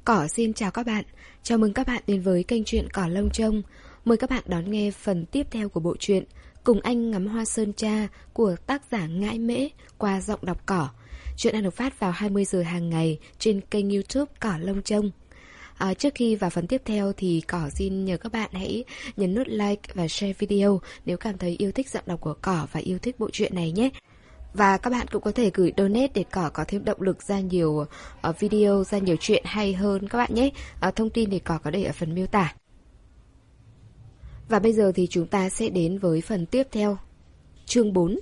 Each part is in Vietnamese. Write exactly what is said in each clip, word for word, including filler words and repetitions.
Cỏ xin chào các bạn, chào mừng các bạn đến với kênh truyện Cỏ Lông Trông. Mời các bạn đón nghe phần tiếp theo của bộ truyện Cùng Anh Ngắm Hoa Sơn Tra của tác giả Ngãi Mễ qua giọng đọc Cỏ. Chuyện đang được phát vào hai mươi giờ hàng ngày trên kênh YouTube Cỏ Lông Trông. À, trước khi vào phần tiếp theo thì Cỏ xin nhờ các bạn hãy nhấn nút like và share video nếu cảm thấy yêu thích giọng đọc của Cỏ và yêu thích bộ truyện này nhé. Và các bạn cũng có thể gửi donate để Cỏ có thêm động lực ra nhiều uh, video, ra nhiều chuyện hay hơn các bạn nhé. uh, Thông tin thì Cỏ có để ở phần miêu tả. Và bây giờ thì chúng ta sẽ đến với phần tiếp theo. Chương bốn.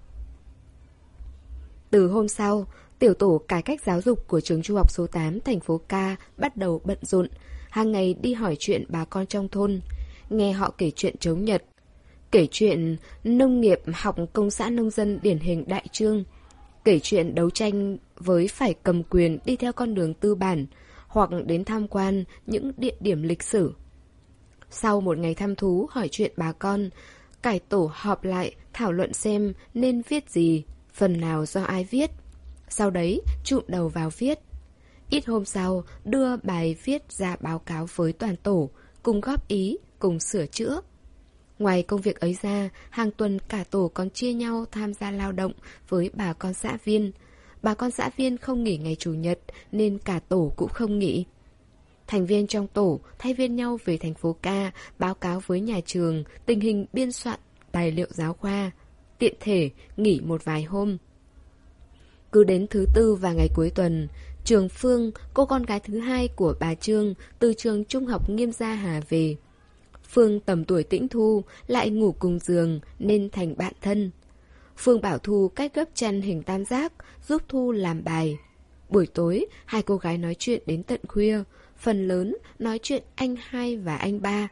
Từ hôm sau, tiểu tổ cải cách giáo dục của trường trung học số tám thành phố Ca bắt đầu bận rộn, hàng ngày đi hỏi chuyện bà con trong thôn, nghe họ kể chuyện chống Nhật, kể chuyện nông nghiệp học công xã nông dân điển hình Đại Trương, kể chuyện đấu tranh với phải cầm quyền đi theo con đường tư bản, hoặc đến tham quan những địa điểm lịch sử. Sau một ngày thăm thú hỏi chuyện bà con, cải tổ họp lại thảo luận xem nên viết gì, phần nào do ai viết. Sau đấy trụm đầu vào viết. Ít hôm sau đưa bài viết ra báo cáo với toàn tổ, cùng góp ý, cùng sửa chữa. Ngoài công việc ấy ra, hàng tuần cả tổ còn chia nhau tham gia lao động với bà con xã viên. Bà con xã viên không nghỉ ngày Chủ nhật nên cả tổ cũng không nghỉ. Thành viên trong tổ thay phiên nhau về thành phố Ca báo cáo với nhà trường tình hình biên soạn tài liệu giáo khoa, tiện thể nghỉ một vài hôm. Cứ đến thứ tư và ngày cuối tuần, Trường Phương, cô con gái thứ hai của bà Trương, từ trường trung học Nghiêm Gia Hà về. Phương tầm tuổi Tĩnh Thu, lại ngủ cùng giường nên thành bạn thân. Phương bảo Thu cách gấp chăn hình tam giác, giúp Thu làm bài. Buổi tối, hai cô gái nói chuyện đến tận khuya, phần lớn nói chuyện anh hai và anh ba.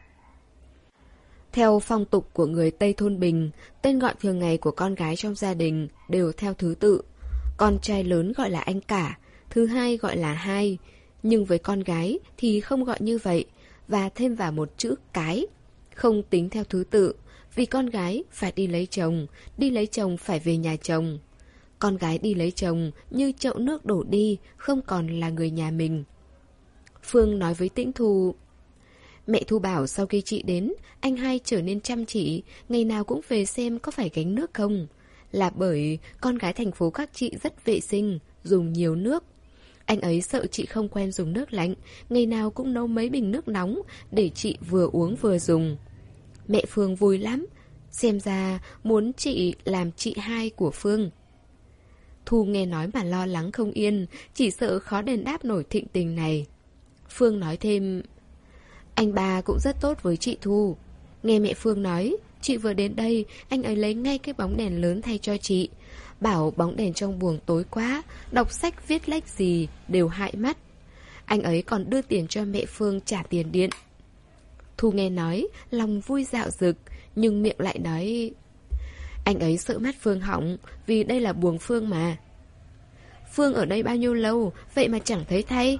Theo phong tục của người Tây Thôn Bình, tên gọi thường ngày của con gái trong gia đình đều theo thứ tự. Con trai lớn gọi là anh cả, thứ hai gọi là hai. Nhưng với con gái thì không gọi như vậy, và thêm vào một chữ cái. Không tính theo thứ tự, vì con gái phải đi lấy chồng, đi lấy chồng phải về nhà chồng. Con gái đi lấy chồng như chậu nước đổ đi, không còn là người nhà mình. Phương nói với Tĩnh Thu: Mẹ Thu bảo sau khi chị đến, anh hai trở nên chăm chỉ, ngày nào cũng về xem có phải gánh nước không. Là bởi con gái thành phố các chị rất vệ sinh, dùng nhiều nước. Anh ấy sợ chị không quen dùng nước lạnh, ngày nào cũng nấu mấy bình nước nóng để chị vừa uống vừa dùng. Mẹ Phương vui lắm, xem ra muốn chị làm chị hai của Phương. Thu nghe nói mà lo lắng không yên, chỉ sợ khó đền đáp nổi thịnh tình này. Phương nói thêm: Anh ba cũng rất tốt với chị Thu. Nghe mẹ Phương nói, chị vừa đến đây, anh ấy lấy ngay cái bóng đèn lớn thay cho chị. Bảo bóng đèn trong buồng tối quá, đọc sách viết lách gì đều hại mắt. Anh ấy còn đưa tiền cho mẹ Phương trả tiền điện. Thu nghe nói, lòng vui dạo dực, nhưng miệng lại nói: Anh ấy sợ mắt Phương hỏng, vì đây là buồng Phương mà. Phương ở đây bao nhiêu lâu, vậy mà chẳng thấy thay.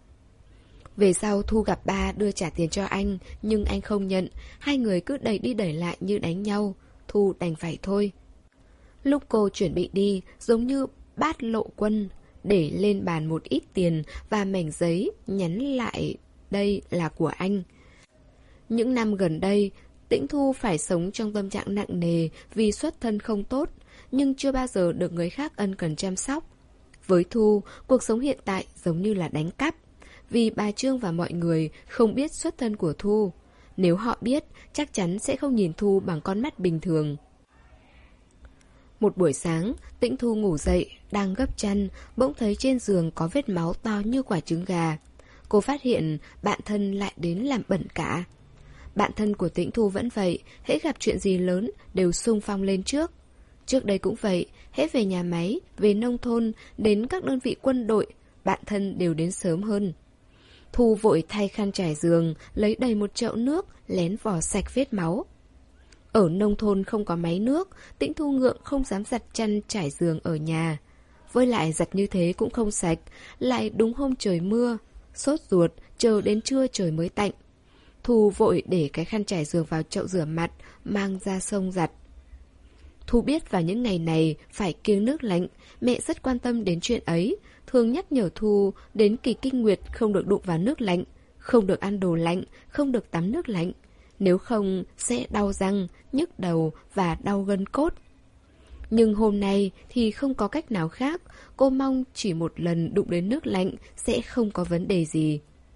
Về sau Thu gặp ba đưa trả tiền cho anh, nhưng anh không nhận. Hai người cứ đẩy đi đẩy lại như đánh nhau. Thu đành phải thôi. Lúc cô chuẩn bị đi, giống như bát lộ quân, để lên bàn một ít tiền và mảnh giấy nhắn lại đây là của anh. Những năm gần đây, Tĩnh Thu phải sống trong tâm trạng nặng nề vì xuất thân không tốt, nhưng chưa bao giờ được người khác ân cần chăm sóc. Với Thu, cuộc sống hiện tại giống như là đánh cắp, vì bà Trương và mọi người không biết xuất thân của Thu. Nếu họ biết, chắc chắn sẽ không nhìn Thu bằng con mắt bình thường. Một buổi sáng, Tĩnh Thu ngủ dậy, đang gấp chăn, bỗng thấy trên giường có vết máu to như quả trứng gà. Cô phát hiện bạn thân lại đến làm bẩn cả. Bạn thân của Tĩnh Thu vẫn vậy, hễ gặp chuyện gì lớn đều xung phong lên trước. Trước đây cũng vậy, hễ về nhà máy, về nông thôn, đến các đơn vị quân đội, bạn thân đều đến sớm hơn. Thu vội thay khăn trải giường, lấy đầy một chậu nước, lén vò sạch vết máu. Ở nông thôn không có máy nước, Tĩnh Thu ngượng không dám giặt chăn trải giường ở nhà. Với lại giặt như thế cũng không sạch, lại đúng hôm trời mưa. Sốt ruột, chờ đến trưa trời mới tạnh. Thu vội để cái khăn trải giường vào chậu rửa mặt, mang ra sông giặt. Thu biết vào những ngày này phải kiêng nước lạnh, mẹ rất quan tâm đến chuyện ấy. thường nhắc nhở Thu đến kỳ kinh nguyệt không được đụng vào nước lạnh, không được ăn đồ lạnh, không được tắm nước lạnh. Nếu không sẽ đau răng, nhức đầu và đau gân cốt. Nhưng hôm nay thì không có cách nào khác, cô mong chỉ một lần đụng đến nước lạnh sẽ không có vấn đề gì.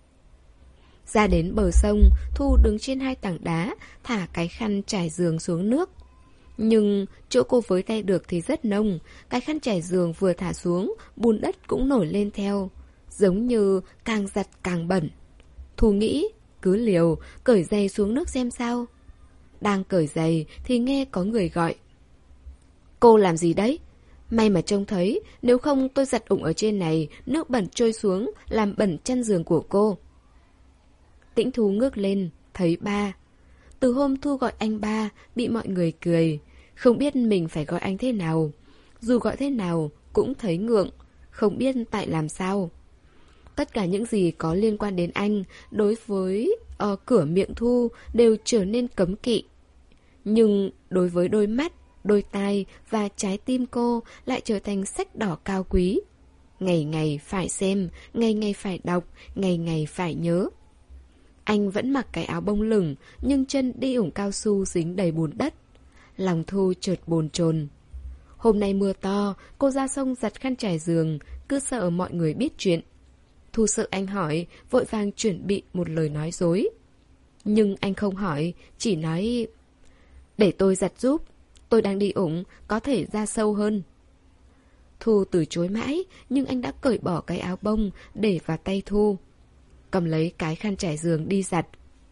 Ra đến bờ sông, Thu đứng trên hai tảng đá, thả cái khăn trải giường xuống nước. Nhưng chỗ cô với tay được thì rất nông, cái khăn trải giường vừa thả xuống, bùn đất cũng nổi lên theo, giống như càng giặt càng bẩn. Thu nghĩ, cứ liều, cởi giày xuống nước xem sao. Đang cởi giày thì nghe có người gọi. Cô làm gì đấy? May mà trông thấy, nếu không tôi giặt ủng ở trên này, nước bẩn trôi xuống, làm bẩn chăn giường của cô. Tĩnh Thu ngước lên, thấy ba. Từ hôm Thu gọi anh ba, bị mọi người cười, không biết mình phải gọi anh thế nào. Dù gọi thế nào, cũng thấy ngượng, không biết tại làm sao. Tất cả những gì có liên quan đến anh, đối với uh, cửa miệng Thu đều trở nên cấm kỵ. Nhưng đối với đôi mắt, đôi tai và trái tim cô lại trở thành sách đỏ cao quý. Ngày ngày phải xem, ngày ngày phải đọc, ngày ngày phải nhớ. Anh vẫn mặc cái áo bông lửng, nhưng chân đi ủng cao su dính đầy bùn đất. Lòng Thu chợt bồn chồn. Hôm nay mưa to, cô ra sông giặt khăn trải giường, cứ sợ mọi người biết chuyện. Thu sợ anh hỏi, vội vàng chuẩn bị một lời nói dối. Nhưng anh không hỏi, chỉ nói: để tôi giặt giúp, tôi đang đi ủng, có thể ra sâu hơn. Thu từ chối mãi, nhưng anh đã cởi bỏ cái áo bông để vào tay Thu, cầm lấy cái khăn trải giường đi giặt.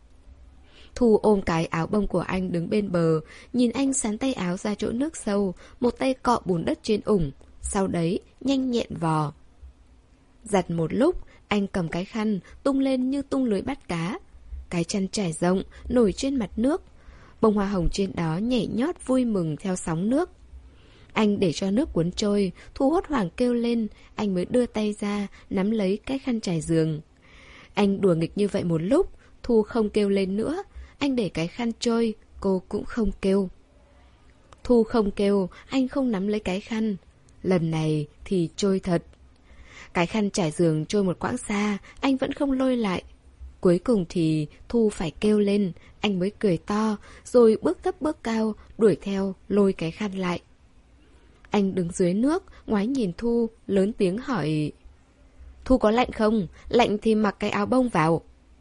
Thu ôm cái áo bông của anh đứng bên bờ, nhìn anh sắn tay áo ra chỗ nước sâu, một tay cọ bùn đất trên ủng, sau đấy nhanh nhẹn vò. Giặt một lúc, anh cầm cái khăn tung lên như tung lưới bắt cá. Cái chăn trải rộng, nổi trên mặt nước. Bông hoa hồng trên đó nhảy nhót vui mừng theo sóng nước. Anh để cho nước cuốn trôi, Thu hốt hoảng kêu lên, anh mới đưa tay ra, nắm lấy cái khăn trải giường. Anh đùa nghịch như vậy một lúc, Thu không kêu lên nữa. Anh để cái khăn trôi, cô cũng không kêu. Thu không kêu, anh không nắm lấy cái khăn. Lần này thì trôi thật. Cái khăn trải giường trôi một quãng xa, anh vẫn không lôi lại. Cuối cùng thì Thu phải kêu lên, anh mới cười to, rồi bước thấp bước cao, đuổi theo, lôi cái khăn lại. Anh đứng dưới nước, ngoái nhìn Thu, lớn tiếng hỏi: Thu có lạnh không? Lạnh thì mặc cái áo bông vào.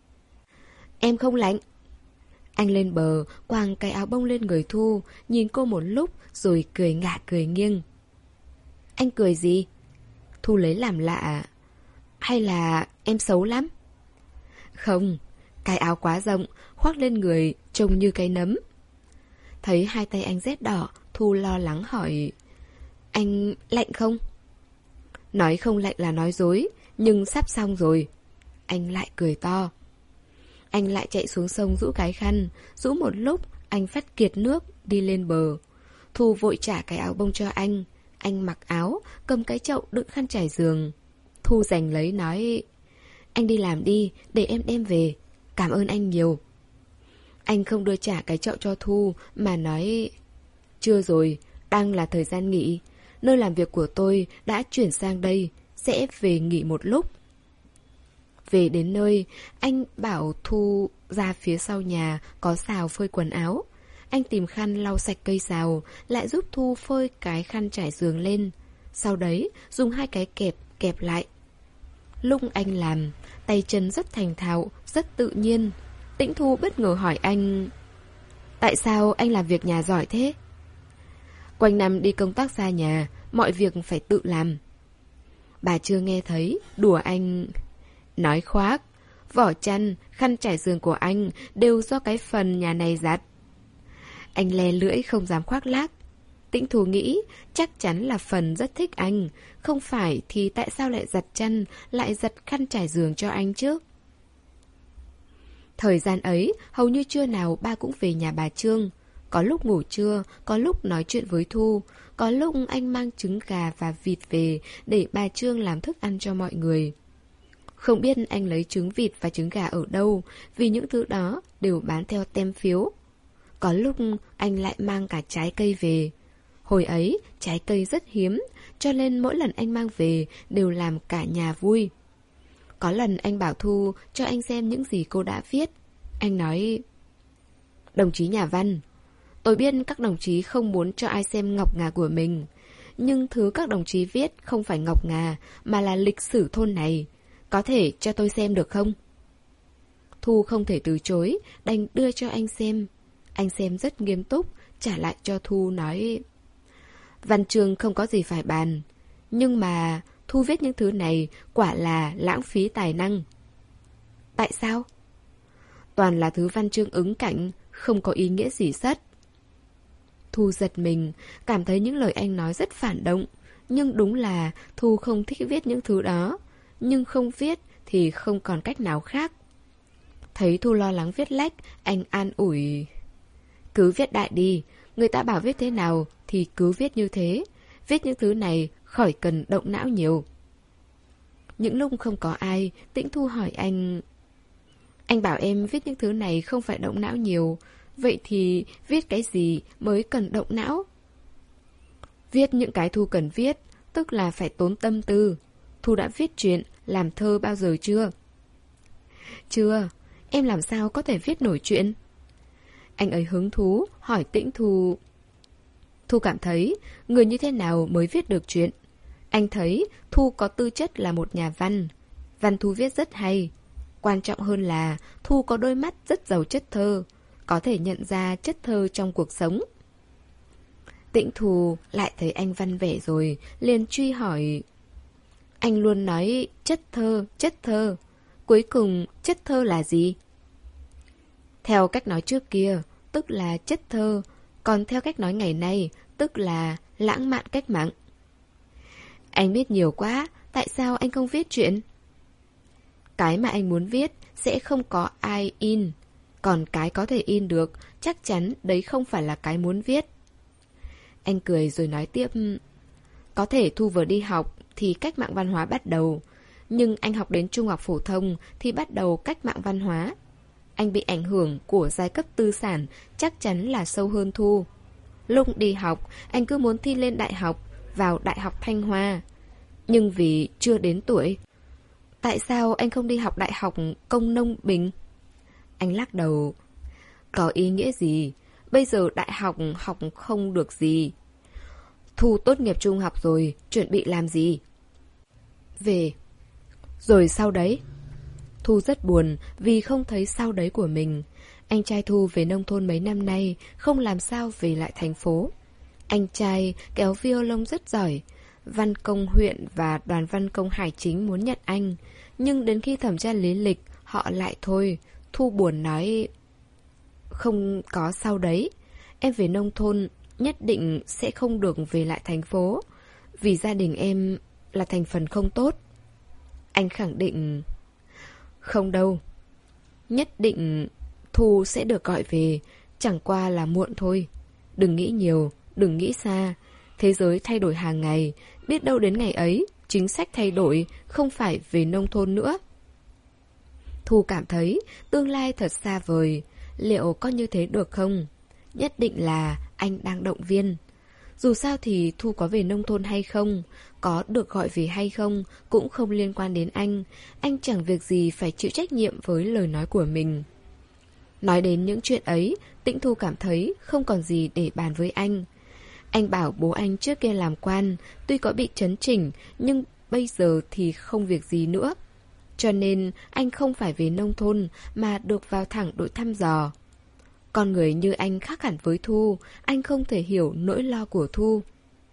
Em không lạnh. Anh lên bờ, quàng cái áo bông lên người Thu, nhìn cô một lúc, rồi cười ngả cười nghiêng. Anh cười gì? Thu lấy làm lạ. Hay là em xấu lắm? Không, cái áo quá rộng, khoác lên người, trông như cái nấm. Thấy hai tay anh rét đỏ, Thu lo lắng hỏi: Anh lạnh không? Nói không lạnh là nói dối, nhưng sắp xong rồi. Anh lại cười to. Anh lại chạy xuống sông rũ cái khăn. Rũ một lúc, anh phát kiệt nước, đi lên bờ. Thu vội trả cái áo bông cho anh. Anh mặc áo, cầm cái chậu đựng khăn trải giường. Thu giành lấy nói: Anh đi làm đi, để em đem về. Cảm ơn anh nhiều. Anh không đưa trả cái chậu cho Thu, mà nói: Chưa rồi, đang là thời gian nghỉ. Nơi làm việc của tôi đã chuyển sang đây, sẽ về nghỉ một lúc. Về đến nơi, anh bảo Thu ra phía sau nhà có xào phơi quần áo. Anh tìm khăn lau sạch cây xào, lại giúp Thu phơi cái khăn trải giường lên. Sau đấy, dùng hai cái kẹp kẹp lại. Lúc anh làm, tay chân rất thành thạo, rất tự nhiên. Tĩnh Thu bất ngờ hỏi anh: Tại sao anh làm việc nhà giỏi thế? Quanh năm đi công tác xa nhà, mọi việc phải tự làm. Bà chưa nghe thấy, đùa anh. Nói khoác, vỏ chăn, khăn trải giường của anh đều do cái phần nhà này giặt. Anh le lưỡi không dám khoác lác. Tĩnh Thu nghĩ chắc chắn là Phần rất thích anh. Không phải thì tại sao lại giặt chăn, lại giặt khăn trải giường cho anh chứ? Thời gian ấy, hầu như trưa nào ba cũng về nhà bà Trương. Có lúc ngủ trưa, có lúc nói chuyện với Thu, có lúc anh mang trứng gà và vịt về để bà Trương làm thức ăn cho mọi người. Không biết anh lấy trứng vịt và trứng gà ở đâu, vì những thứ đó đều bán theo tem phiếu. Có lúc anh lại mang cả trái cây về. Hồi ấy, trái cây rất hiếm, cho nên mỗi lần anh mang về đều làm cả nhà vui. Có lần anh bảo Thu cho anh xem những gì cô đã viết. Anh nói: Đồng chí nhà văn, tôi biết các đồng chí không muốn cho ai xem ngọc ngà của mình, nhưng thứ các đồng chí viết không phải ngọc ngà mà là lịch sử thôn này. Có thể cho tôi xem được không? Thu không thể từ chối, đành đưa cho anh xem. Anh xem rất nghiêm túc, trả lại cho Thu nói: Văn chương không có gì phải bàn, nhưng mà Thu viết những thứ này quả là lãng phí tài năng. Tại sao? Toàn là thứ văn chương ứng cảnh, không có ý nghĩa gì sất. Thu giật mình, cảm thấy những lời anh nói rất phản động. Nhưng đúng là Thu không thích viết những thứ đó. Nhưng không viết thì không còn cách nào khác. Thấy Thu lo lắng viết lách, anh an ủi: Cứ viết đại đi, người ta bảo viết thế nào thì cứ viết như thế. Viết những thứ này khỏi cần động não nhiều. Những lúc không có ai, Tĩnh Thu hỏi anh: Anh bảo em viết những thứ này không phải động não nhiều, vậy thì viết cái gì mới cần động não? Viết những cái Thu cần viết, tức là phải tốn tâm tư. Thu đã viết truyện, làm thơ bao giờ chưa? Chưa, em làm sao có thể viết nổi truyện? Anh ấy hứng thú, hỏi Tĩnh Thu. Thu cảm thấy, người như thế nào mới viết được truyện? Anh thấy Thu có tư chất là một nhà văn. Văn Thu viết rất hay. Quan trọng hơn là Thu có đôi mắt rất giàu chất thơ, có thể nhận ra chất thơ trong cuộc sống. Tĩnh Thu lại thấy anh văn vẻ rồi, liền truy hỏi: Anh luôn nói chất thơ, chất thơ. Cuối cùng chất thơ là gì? Theo cách nói trước kia, tức là chất thơ. Còn theo cách nói ngày nay, tức là lãng mạn cách mạng. Anh biết nhiều quá, tại sao anh không viết truyện? Cái mà anh muốn viết sẽ không có ai in. Còn cái có thể in được, chắc chắn đấy không phải là cái muốn viết. Anh cười rồi nói tiếp: Có thể Thu vừa đi học thì cách mạng văn hóa bắt đầu. Nhưng anh học đến trung học phổ thông thì bắt đầu cách mạng văn hóa. Anh bị ảnh hưởng của giai cấp tư sản chắc chắn là sâu hơn Thu. Lúc đi học, anh cứ muốn thi lên đại học, vào Đại học Thanh Hoa. Nhưng vì chưa đến tuổi. Tại sao anh không đi học Đại học Công Nông Bình? Anh lắc đầu: Có ý nghĩa gì? Bây giờ đại học học không được gì. Thu tốt nghiệp trung học rồi, chuẩn bị làm gì? Về. Rồi sau đấy? Thu rất buồn vì không thấy sau đấy của mình. Anh trai Thu về nông thôn mấy năm nay, không làm sao về lại thành phố. Anh trai kéo violon rất giỏi. Văn công huyện và đoàn văn công Hải Chính muốn nhận anh. Nhưng đến khi thẩm tra lý lịch, họ lại thôi. Thu buồn nói: Không có sau đấy. Em về nông thôn nhất định sẽ không được về lại thành phố. Vì gia đình em là thành phần không tốt. Anh khẳng định: Không đâu. Nhất định Thu sẽ được gọi về. Chẳng qua là muộn thôi. Đừng nghĩ nhiều, đừng nghĩ xa. Thế giới thay đổi hàng ngày. Biết đâu đến ngày ấy chính sách thay đổi, không phải về nông thôn nữa. Thu cảm thấy tương lai thật xa vời. Liệu có như thế được không? Nhất định là anh đang động viên. Dù sao thì Thu có về nông thôn hay không, có được gọi về hay không cũng không liên quan đến anh. Anh chẳng việc gì phải chịu trách nhiệm với lời nói của mình. Nói đến những chuyện ấy, Tĩnh Thu cảm thấy không còn gì để bàn với anh. Anh bảo bố anh trước kia làm quan, tuy có bị chấn chỉnh, nhưng bây giờ thì không việc gì nữa. Cho nên anh không phải về nông thôn mà được vào thẳng đội thăm dò. Con người như anh khác hẳn với Thu, anh không thể hiểu nỗi lo của Thu.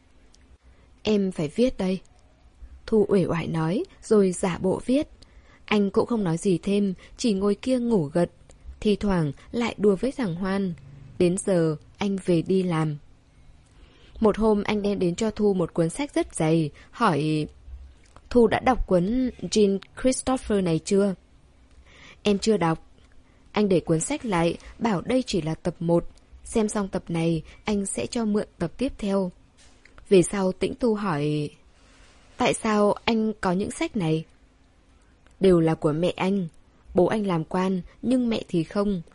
Em phải viết đây. Thu uể oải nói, rồi giả bộ viết. Anh cũng không nói gì thêm, chỉ ngồi kia ngủ gật. Thì thoảng lại đùa với thằng Hoan. Đến giờ anh về đi làm. Một hôm anh đem đến cho Thu một cuốn sách rất dày, hỏi: Thu đã đọc cuốn Jean Christopher này chưa? Em chưa đọc. Anh để cuốn sách lại, bảo đây chỉ là tập một. Xem xong tập này, anh sẽ cho mượn tập tiếp theo. Về sau Tĩnh Thu hỏi: Tại sao anh có những sách này? Đều là của mẹ anh. Bố anh làm quan, nhưng mẹ thì không.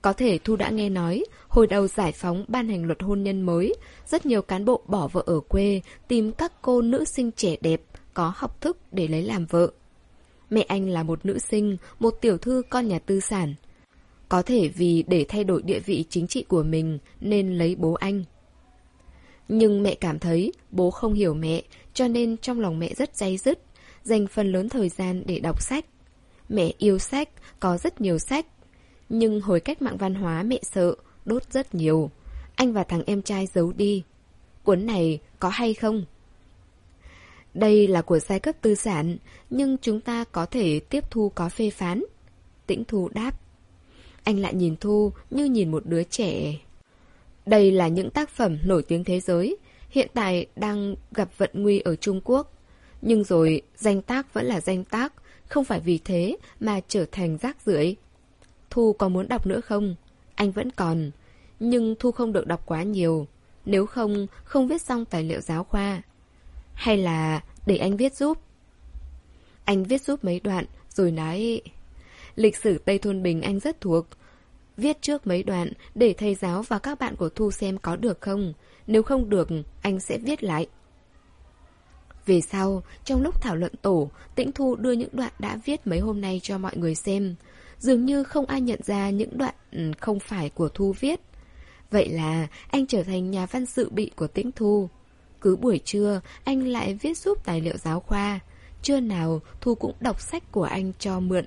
Có thể Thu đã nghe nói, hồi đầu giải phóng ban hành luật hôn nhân mới, rất nhiều cán bộ bỏ vợ ở quê, tìm các cô nữ sinh trẻ đẹp, có học thức để lấy làm vợ. Mẹ anh là một nữ sinh, một tiểu thư con nhà tư sản. Có thể vì để thay đổi địa vị chính trị của mình nên lấy bố anh. Nhưng mẹ cảm thấy bố không hiểu mẹ, cho nên trong lòng mẹ rất day dứt, dành phần lớn thời gian để đọc sách. Mẹ yêu sách, có rất nhiều sách. Nhưng hồi cách mạng văn hóa mẹ sợ, đốt rất nhiều. Anh và thằng em trai giấu đi. Cuốn này có hay không? Đây là của giai cấp tư sản, nhưng chúng ta có thể tiếp thu có phê phán. Tĩnh Thu đáp. Anh lại nhìn Thu như nhìn một đứa trẻ. Đây là những tác phẩm nổi tiếng thế giới, hiện tại đang gặp vận nguy ở Trung Quốc. Nhưng rồi danh tác vẫn là danh tác, không phải vì thế mà trở thành rác rưởi. Thu có muốn đọc nữa không? Anh vẫn còn. Nhưng Thu không được đọc quá nhiều. Nếu không, không viết xong tài liệu giáo khoa. Hay là để anh viết giúp? Anh viết giúp mấy đoạn, rồi nói... Lịch sử Tây Thôn Bình anh rất thuộc. Viết trước mấy đoạn để thầy giáo và các bạn của Thu xem có được không. Nếu không được, anh sẽ viết lại. Về sau, trong lúc thảo luận tổ, Tĩnh Thu đưa những đoạn đã viết mấy hôm nay cho mọi người xem. Dường như không ai nhận ra những đoạn không phải của Thu viết. Vậy là anh trở thành nhà văn dự bị của Tĩnh Thu. Cứ buổi trưa, anh lại viết giúp tài liệu giáo khoa. Trưa nào, Thu cũng đọc sách của anh cho mượn.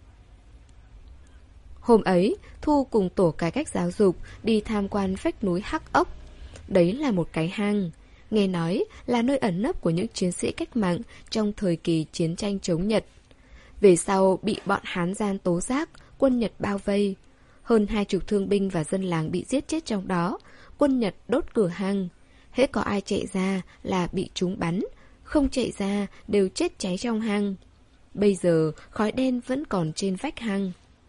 Hôm ấy, Thu cùng tổ cải cách giáo dục đi tham quan vách núi Hắc Ốc. Đấy là một cái hang. Nghe nói là nơi ẩn nấp của những chiến sĩ cách mạng trong thời kỳ chiến tranh chống Nhật. Về sau bị bọn Hán gian tố giác, quân Nhật bao vây. Hơn hai chục thương binh và dân làng bị giết chết trong đó. Quân Nhật đốt cửa hang. Hễ có ai chạy ra là bị chúng bắn, không chạy ra đều chết cháy trong hang. Bây giờ khói đen vẫn còn trên vách hang.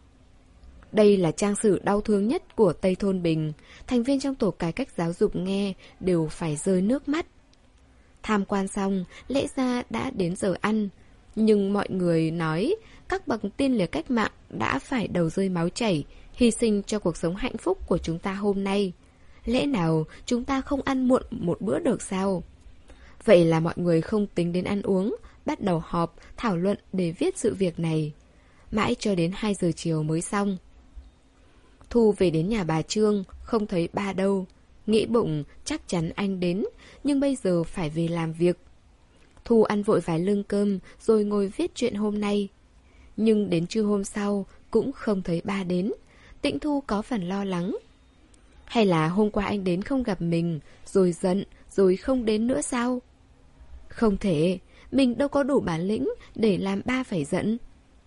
Đây là trang sử đau thương nhất của Tây Thôn Bình. Thành viên trong tổ cải cách giáo dục nghe đều phải rơi nước mắt. Tham quan xong, lẽ ra đã đến giờ ăn. Nhưng mọi người nói các bậc tiên liệt cách mạng đã phải đầu rơi máu chảy, hy sinh cho cuộc sống hạnh phúc của chúng ta hôm nay. Lẽ nào chúng ta không ăn muộn một bữa được sao? Vậy là mọi người không tính đến ăn uống, bắt đầu họp, thảo luận để viết sự việc này. Mãi cho đến hai giờ chiều mới xong. Thu về đến nhà bà Trương, không thấy ba đâu. Nghĩ bụng chắc chắn anh đến, nhưng bây giờ phải về làm việc. Thu ăn vội vài lưng cơm rồi ngồi viết chuyện hôm nay. Nhưng đến trưa hôm sau cũng không thấy ba đến. Tĩnh Thu có phần lo lắng. Hay là hôm qua anh đến không gặp mình, rồi giận, rồi không đến nữa sao? Không thể, mình đâu có đủ bản lĩnh để làm ba phải giận.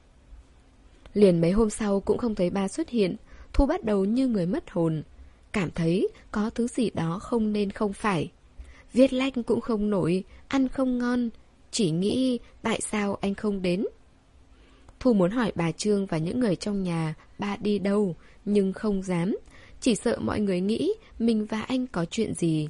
Liền mấy hôm sau cũng không thấy ba xuất hiện. Thu bắt đầu như người mất hồn. Cảm thấy có thứ gì đó không nên không phải. Viết lách cũng không nổi, ăn không ngon. Chỉ nghĩ tại sao anh không đến. Thu muốn hỏi bà Trương và những người trong nhà ba đi đâu, nhưng không dám. Chỉ sợ mọi người nghĩ mình và anh có chuyện gì.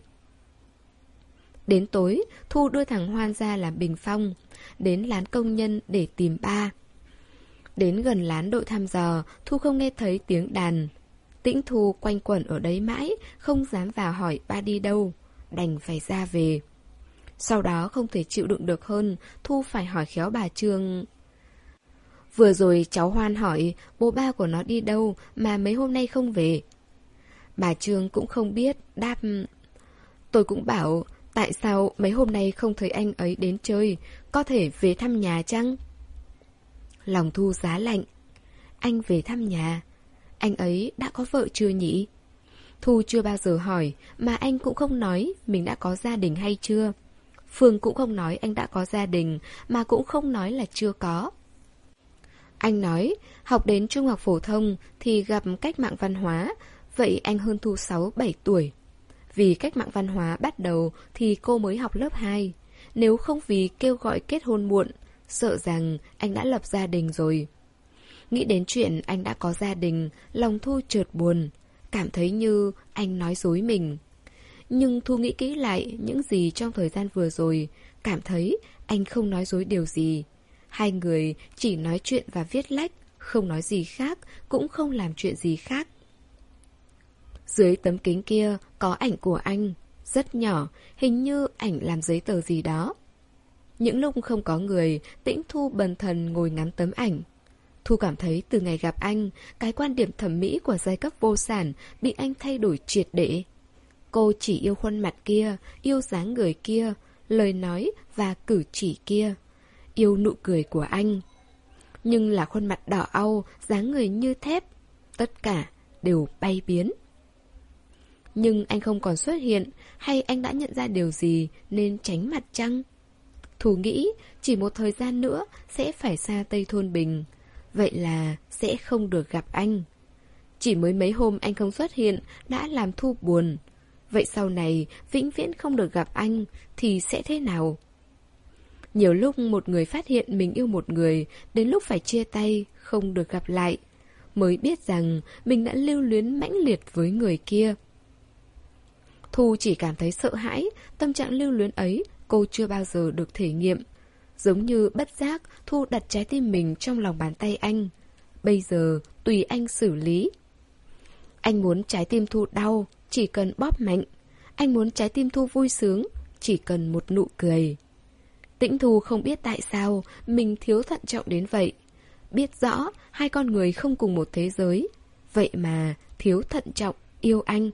Đến tối, Thu đưa thằng Hoan ra làm bình phong, đến lán công nhân để tìm ba. Đến gần lán đội thăm dò, Thu không nghe thấy tiếng đàn. Tĩnh Thu quanh quẩn ở đấy mãi, không dám vào hỏi ba đi đâu, đành phải ra về. Sau đó không thể chịu đựng được hơn, Thu phải hỏi khéo bà Trương. Vừa rồi cháu Hoan hỏi bố ba của nó đi đâu mà mấy hôm nay không về. Bà Trương cũng không biết, đáp. Tôi cũng bảo, tại sao mấy hôm nay không thấy anh ấy đến chơi, có thể về thăm nhà chăng? Lòng Thu giá lạnh. Anh về thăm nhà. Anh ấy đã có vợ chưa nhỉ? Thu chưa bao giờ hỏi, mà anh cũng không nói mình đã có gia đình hay chưa. Phương cũng không nói anh đã có gia đình, mà cũng không nói là chưa có. Anh nói, học đến trung học phổ thông thì gặp cách mạng văn hóa, vậy anh hơn Thu sáu bảy tuổi. Vì cách mạng văn hóa bắt đầu thì cô mới học lớp hai. Nếu không vì kêu gọi kết hôn muộn, sợ rằng anh đã lập gia đình rồi. Nghĩ đến chuyện anh đã có gia đình, lòng Thu chợt buồn, cảm thấy như anh nói dối mình. Nhưng Thu nghĩ kỹ lại những gì trong thời gian vừa rồi, cảm thấy anh không nói dối điều gì. Hai người chỉ nói chuyện và viết lách, không nói gì khác, cũng không làm chuyện gì khác. Dưới tấm kính kia có ảnh của anh, rất nhỏ, hình như ảnh làm giấy tờ gì đó. Những lúc không có người, Tĩnh Thu bần thần ngồi ngắm tấm ảnh. Thu cảm thấy từ ngày gặp anh, cái quan điểm thẩm mỹ của giai cấp vô sản bị anh thay đổi triệt để. Cô chỉ yêu khuôn mặt kia, yêu dáng người kia, lời nói và cử chỉ kia, yêu nụ cười của anh. Nhưng là khuôn mặt đỏ au, dáng người như thép, tất cả đều bay biến. Nhưng anh không còn xuất hiện, hay anh đã nhận ra điều gì nên tránh mặt chăng? Thu nghĩ chỉ một thời gian nữa sẽ phải xa Tây Thôn Bình, vậy là sẽ không được gặp anh. Chỉ mới mấy hôm anh không xuất hiện đã làm Thu buồn. Vậy sau này vĩnh viễn không được gặp anh thì sẽ thế nào? Nhiều lúc một người phát hiện mình yêu một người, đến lúc phải chia tay, không được gặp lại, mới biết rằng mình đã lưu luyến mãnh liệt với người kia. Thu chỉ cảm thấy sợ hãi, tâm trạng lưu luyến ấy cô chưa bao giờ được thể nghiệm. Giống như bất giác, Thu đặt trái tim mình trong lòng bàn tay anh. Bây giờ, tùy anh xử lý. Anh muốn trái tim Thu đau, chỉ cần bóp mạnh. Anh muốn trái tim Thu vui sướng, chỉ cần một nụ cười. Tĩnh Thu không biết tại sao mình thiếu thận trọng đến vậy. Biết rõ hai con người không cùng một thế giới, vậy mà thiếu thận trọng yêu anh.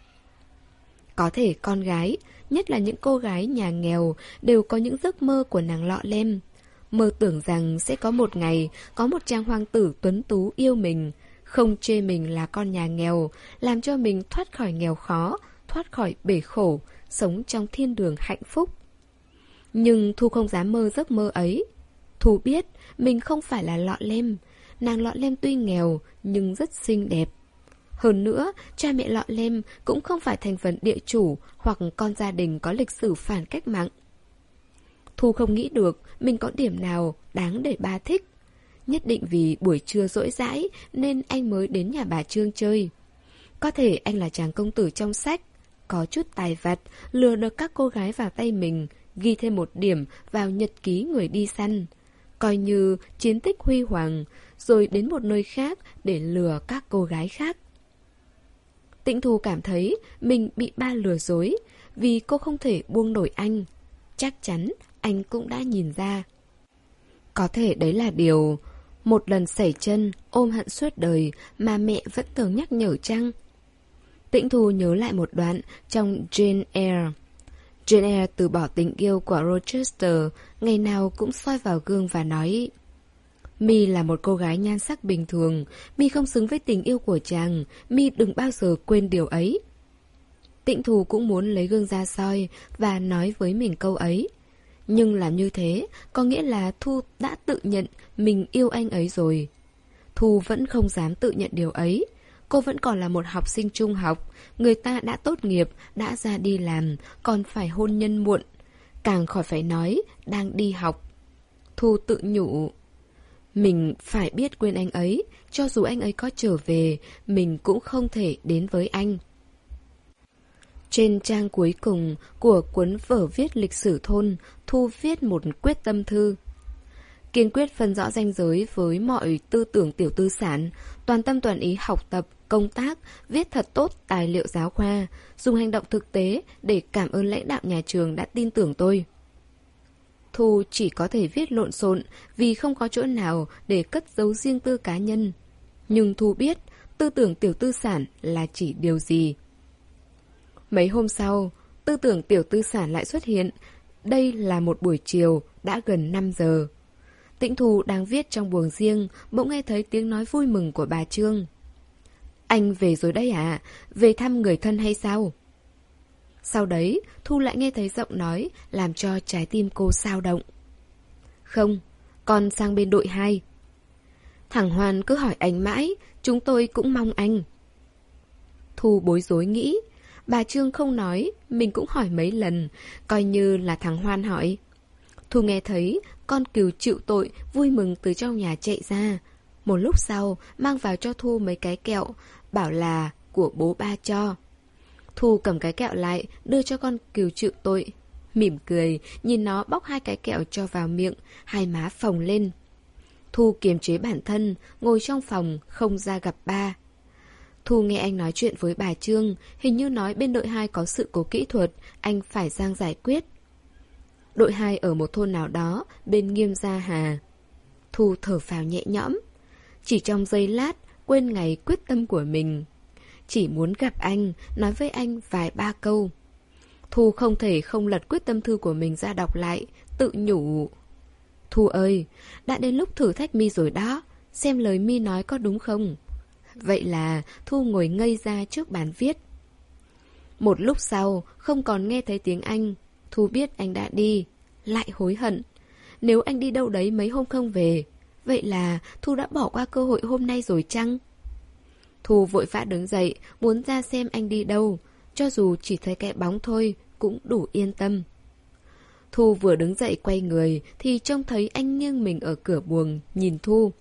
Có thể con gái, nhất là những cô gái nhà nghèo, đều có những giấc mơ của nàng lọ lem. Mơ tưởng rằng sẽ có một ngày có một chàng hoàng tử tuấn tú yêu mình, không chê mình là con nhà nghèo, làm cho mình thoát khỏi nghèo khó, thoát khỏi bể khổ, sống trong thiên đường hạnh phúc. Nhưng Thu không dám mơ giấc mơ ấy. Thu biết mình không phải là lọ lem. Nàng lọ lem tuy nghèo nhưng rất xinh đẹp. Hơn nữa, cha mẹ lọ lem cũng không phải thành phần địa chủ hoặc con gia đình có lịch sử phản cách mạng. Thu không nghĩ được mình có điểm nào đáng để ba thích. Nhất định vì buổi trưa rỗi rãi nên anh mới đến nhà bà Trương chơi. Có thể anh là chàng công tử trong sách, có chút tài vặt, lừa được các cô gái vào tay mình, ghi thêm một điểm vào nhật ký người đi săn, coi như chiến tích huy hoàng, rồi đến một nơi khác để lừa các cô gái khác. Tĩnh Thu cảm thấy mình bị ba lừa dối, vì cô không thể buông nổi anh. Chắc chắn anh cũng đã nhìn ra. Có thể đấy là điều một lần sẩy chân, ôm hận suốt đời mà mẹ vẫn thường nhắc nhở chăng? Tĩnh Thu nhớ lại một đoạn trong Jane Eyre. Jane Eyre từ bỏ tình yêu của Rochester, ngày nào cũng soi vào gương và nói: Mi là một cô gái nhan sắc bình thường, Mi không xứng với tình yêu của chàng, Mi đừng bao giờ quên điều ấy. Tĩnh Thu cũng muốn lấy gương ra soi và nói với mình câu ấy. Nhưng làm như thế có nghĩa là Thu đã tự nhận mình yêu anh ấy rồi. Thu vẫn không dám tự nhận điều ấy. Cô vẫn còn là một học sinh trung học, người ta đã tốt nghiệp, đã ra đi làm, còn phải hôn nhân muộn. Càng khỏi phải nói đang đi học. Thu tự nhủ, mình phải biết quên anh ấy, cho dù anh ấy có trở về, mình cũng không thể đến với anh. Trên trang cuối cùng của cuốn vở viết lịch sử thôn, Thu viết một quyết tâm thư. Kiên quyết phân rõ ranh giới với mọi tư tưởng tiểu tư sản, toàn tâm toàn ý học tập, công tác, viết thật tốt tài liệu giáo khoa, dùng hành động thực tế để cảm ơn lãnh đạo nhà trường đã tin tưởng tôi. Thu chỉ có thể viết lộn xộn vì không có chỗ nào để cất giấu riêng tư cá nhân. Nhưng Thu biết tư tưởng tiểu tư sản là chỉ điều gì. Mấy hôm sau, tư tưởng tiểu tư sản lại xuất hiện. Đây là một buổi chiều, đã gần năm giờ. Tĩnh Thu đang viết trong buồng riêng, bỗng nghe thấy tiếng nói vui mừng của bà Trương. Anh về rồi đấy à? Về thăm người thân hay sao? Sau đấy, Thu lại nghe thấy giọng nói làm cho trái tim cô xao động. Không, con sang bên đội hai. Thằng Hoan cứ hỏi anh mãi, chúng tôi cũng mong anh. Thu bối rối nghĩ, bà Trương không nói, mình cũng hỏi mấy lần, coi như là thằng Hoan hỏi. Thu nghe thấy con cừu chịu tội vui mừng từ trong nhà chạy ra. Một lúc sau mang vào cho Thu mấy cái kẹo, bảo là của bố ba cho. Thu cầm cái kẹo lại, đưa cho con cừu chịu tội. Mỉm cười, nhìn nó bóc hai cái kẹo cho vào miệng, hai má phồng lên. Thu kiềm chế bản thân, ngồi trong phòng, không ra gặp ba. Thu nghe anh nói chuyện với bà Trương, hình như nói bên đội hai có sự cố kỹ thuật, anh phải sang giải quyết. Đội hai ở một thôn nào đó, bên Nghiêm Gia Hà. Thu thở phào nhẹ nhõm. Chỉ trong giây lát, quên ngày quyết tâm của mình. Chỉ muốn gặp anh, nói với anh vài ba câu. Thu không thể không lật quyết tâm thư của mình ra đọc lại, tự nhủ. Thu ơi, đã đến lúc thử thách mi rồi đó, xem lời mi nói có đúng không? Vậy là Thu ngồi ngây ra trước bàn viết. Một lúc sau, không còn nghe thấy tiếng anh. Thu biết anh đã đi, lại hối hận. Nếu anh đi đâu đấy mấy hôm không về, vậy là Thu đã bỏ qua cơ hội hôm nay rồi chăng? Thu vội vã đứng dậy, muốn ra xem anh đi đâu. Cho dù chỉ thấy cái bóng thôi, cũng đủ yên tâm. Thu vừa đứng dậy quay người, thì trông thấy anh nghiêng mình ở cửa buồng, nhìn Thu.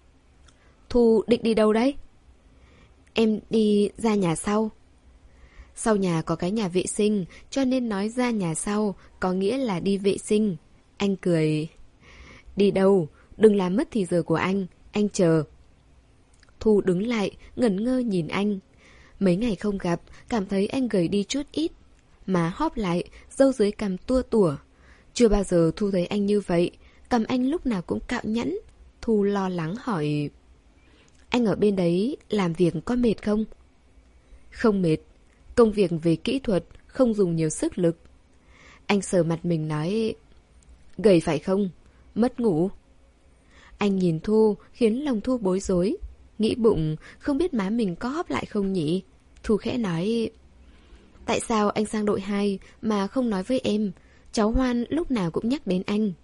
Thu định đi đâu đấy? Em đi ra nhà sau. Sau nhà có cái nhà vệ sinh, cho nên nói ra nhà sau, có nghĩa là đi vệ sinh. Anh cười. Đi đâu? Đừng làm mất thì giờ của anh, anh chờ. Thu đứng lại, ngẩn ngơ nhìn anh. Mấy ngày không gặp, cảm thấy anh gầy đi chút ít. Má hóp lại, râu dưới cằm tua tủa. Chưa bao giờ Thu thấy anh như vậy, cằm anh lúc nào cũng cạo nhẵn. Thu lo lắng hỏi. Anh ở bên đấy làm việc có mệt không? Không mệt. Công việc về kỹ thuật, không dùng nhiều sức lực. Anh sờ mặt mình nói. Gầy phải không? Mất ngủ. Anh nhìn Thu, khiến lòng Thu bối rối. Nghĩ bụng, không biết má mình có hóp lại không nhỉ? Thu khẽ nói. Tại sao anh sang đội hai mà không nói với em? Cháu Hoan lúc nào cũng nhắc đến anh.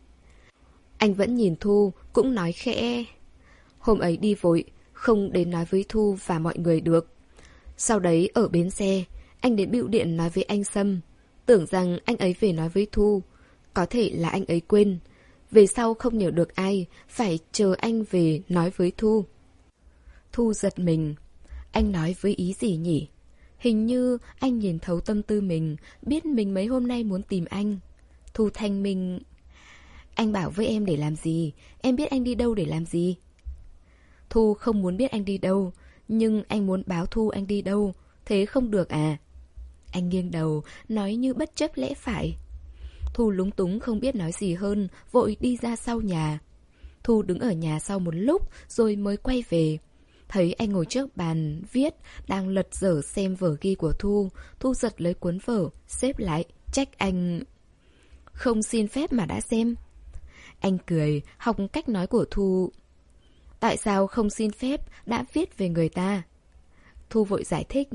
Anh vẫn nhìn Thu, cũng nói khẽ. Hôm ấy đi vội, không đến nói với Thu và mọi người được. Sau đấy ở bến xe, anh đến bưu điện nói với anh Sâm. Tưởng rằng anh ấy về nói với Thu. Có thể là anh ấy quên. Về sau không nhờ được ai, phải chờ anh về nói với Thu. Thu giật mình. Anh nói với ý gì nhỉ? Hình như anh nhìn thấu tâm tư mình, biết mình mấy hôm nay muốn tìm anh. Thu thanh minh. Anh bảo với em để làm gì? Em biết anh đi đâu để làm gì? Thu không muốn biết anh đi đâu, nhưng anh muốn báo Thu anh đi đâu. Thế không được à? Anh nghiêng đầu, nói như bất chấp lẽ phải. Thu lúng túng không biết nói gì hơn, vội đi ra sau nhà. Thu đứng ở nhà sau một lúc, rồi mới quay về. Thấy anh ngồi trước bàn viết, đang lật dở xem vở ghi của Thu. Thu giật lấy cuốn vở, xếp lại, trách anh. Không xin phép mà đã xem. Anh cười, học cách nói của Thu. Tại sao không xin phép đã viết về người ta? Thu vội giải thích.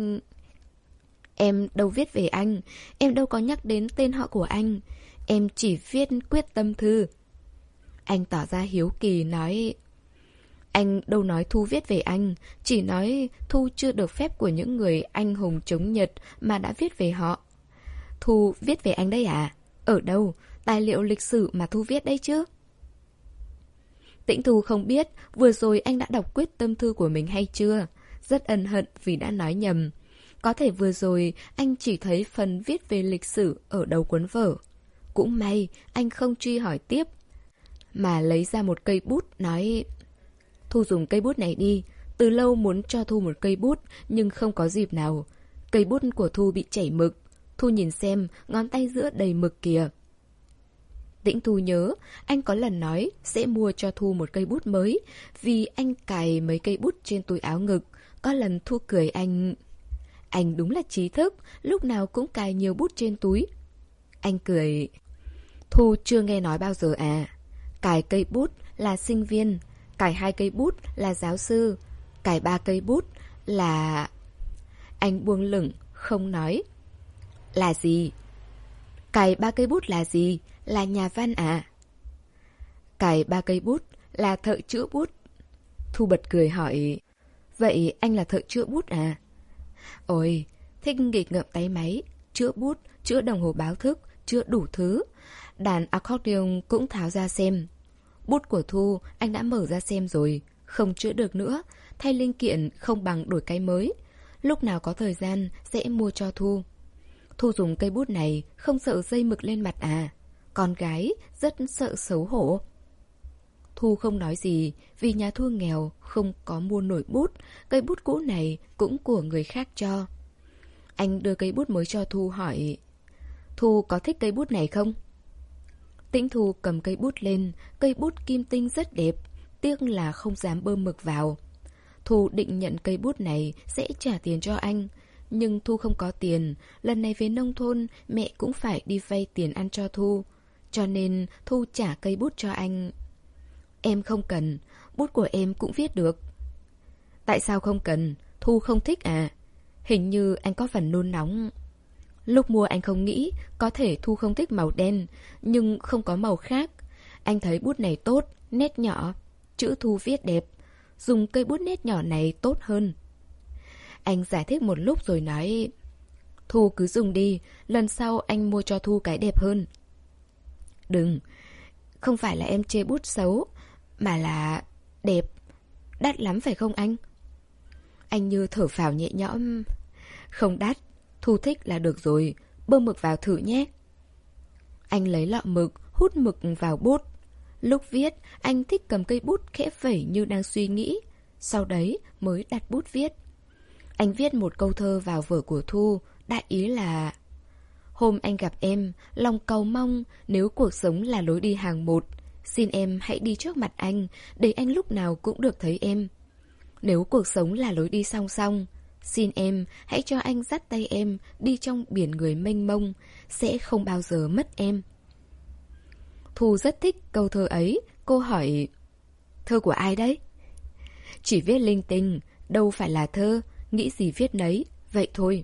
Em đâu viết về anh, em đâu có nhắc đến tên họ của anh. Em chỉ viết quyết tâm thư. Anh tỏ ra hiếu kỳ nói. Anh đâu nói Thu viết về anh, chỉ nói Thu chưa được phép của những người anh hùng chống Nhật mà đã viết về họ. Thu viết về anh đấy à? Ở đâu? Tài liệu lịch sử mà Thu viết đấy chứ? Tĩnh Thu không biết vừa rồi anh đã đọc quyết tâm thư của mình hay chưa. Rất ân hận vì đã nói nhầm. Có thể vừa rồi anh chỉ thấy phần viết về lịch sử ở đầu cuốn vở. Cũng may anh không truy hỏi tiếp, mà lấy ra một cây bút nói. Thu dùng cây bút này đi. Từ lâu muốn cho Thu một cây bút, nhưng không có dịp nào. Cây bút của Thu bị chảy mực. Thu nhìn xem, ngón tay giữa đầy mực kìa. Tĩnh Thu nhớ, anh có lần nói sẽ mua cho Thu một cây bút mới, vì anh cài mấy cây bút trên túi áo ngực. Có lần Thu cười anh. Anh đúng là trí thức, lúc nào cũng cài nhiều bút trên túi. Anh cười. Thu chưa nghe nói bao giờ à? Cài cây bút là sinh viên, cài hai cây bút là giáo sư, cài ba cây bút là... Anh buông lửng, không nói. Là gì? Cài ba cây bút là gì? Là nhà văn à? Cài ba cây bút là thợ chữa bút. Thu bật cười hỏi. Vậy anh là thợ chữa bút à? Ôi, thích nghịch ngợm tay máy, chữa bút, chữa đồng hồ báo thức, chữa đủ thứ. Đàn accordion cũng tháo ra xem. Bút của Thu anh đã mở ra xem rồi. Không chữa được nữa. Thay linh kiện không bằng đổi cái mới. Lúc nào có thời gian sẽ mua cho Thu. Thu dùng cây bút này không sợ dây mực lên mặt à? Con gái rất sợ xấu hổ. Thu không nói gì, vì nhà Thu nghèo, không có mua nổi bút, cây bút cũ này cũng của người khác cho. Anh đưa cây bút mới cho Thu hỏi, Thu có thích cây bút này không? Tĩnh Thu cầm cây bút lên, cây bút kim tinh rất đẹp, tiếc là không dám bơm mực vào. Thu định nhận cây bút này sẽ trả tiền cho anh, nhưng Thu không có tiền, lần này về nông thôn mẹ cũng phải đi vay tiền ăn cho Thu, cho nên Thu trả cây bút cho anh. Em không cần, bút của em cũng viết được. Tại sao không cần? Thu không thích à? Hình như anh có phần nôn nóng. Lúc mua anh không nghĩ, có thể Thu không thích màu đen, nhưng không có màu khác. Anh thấy bút này tốt, nét nhỏ, chữ Thu viết đẹp, dùng cây bút nét nhỏ này tốt hơn. Anh giải thích một lúc rồi nói, Thu cứ dùng đi, lần sau anh mua cho Thu cái đẹp hơn. Đừng, không phải là em chê bút xấu, mà là đẹp. Đắt lắm phải không anh? Anh như thở phào nhẹ nhõm. Không đắt, Thu thích là được rồi, bơm mực vào thử nhé. Anh lấy lọ mực, hút mực vào bút. Lúc viết, anh thích cầm cây bút khẽ phẩy như đang suy nghĩ, sau đấy mới đặt bút viết. Anh viết một câu thơ vào vở của Thu, đại ý là: hôm anh gặp em, lòng cầu mong nếu cuộc sống là lối đi hàng một, xin em hãy đi trước mặt anh, để anh lúc nào cũng được thấy em. Nếu cuộc sống là lối đi song song, xin em hãy cho anh dắt tay em đi trong biển người mênh mông, sẽ không bao giờ mất em. Thu rất thích câu thơ ấy, cô hỏi: thơ của ai đấy? Chỉ viết linh tinh, đâu phải là thơ, nghĩ gì viết nấy, vậy thôi.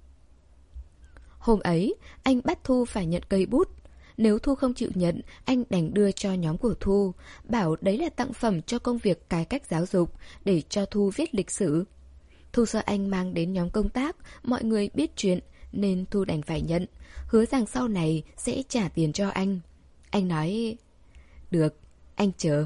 Hôm ấy, anh bắt Thu phải nhận cây bút. Nếu Thu không chịu nhận, anh đành đưa cho nhóm của Thu, bảo đấy là tặng phẩm cho công việc cải cách giáo dục, để cho Thu viết lịch sử. Thu sợ anh mang đến nhóm công tác, mọi người biết chuyện, nên Thu đành phải nhận, hứa rằng sau này sẽ trả tiền cho anh. Anh nói: được, anh chờ.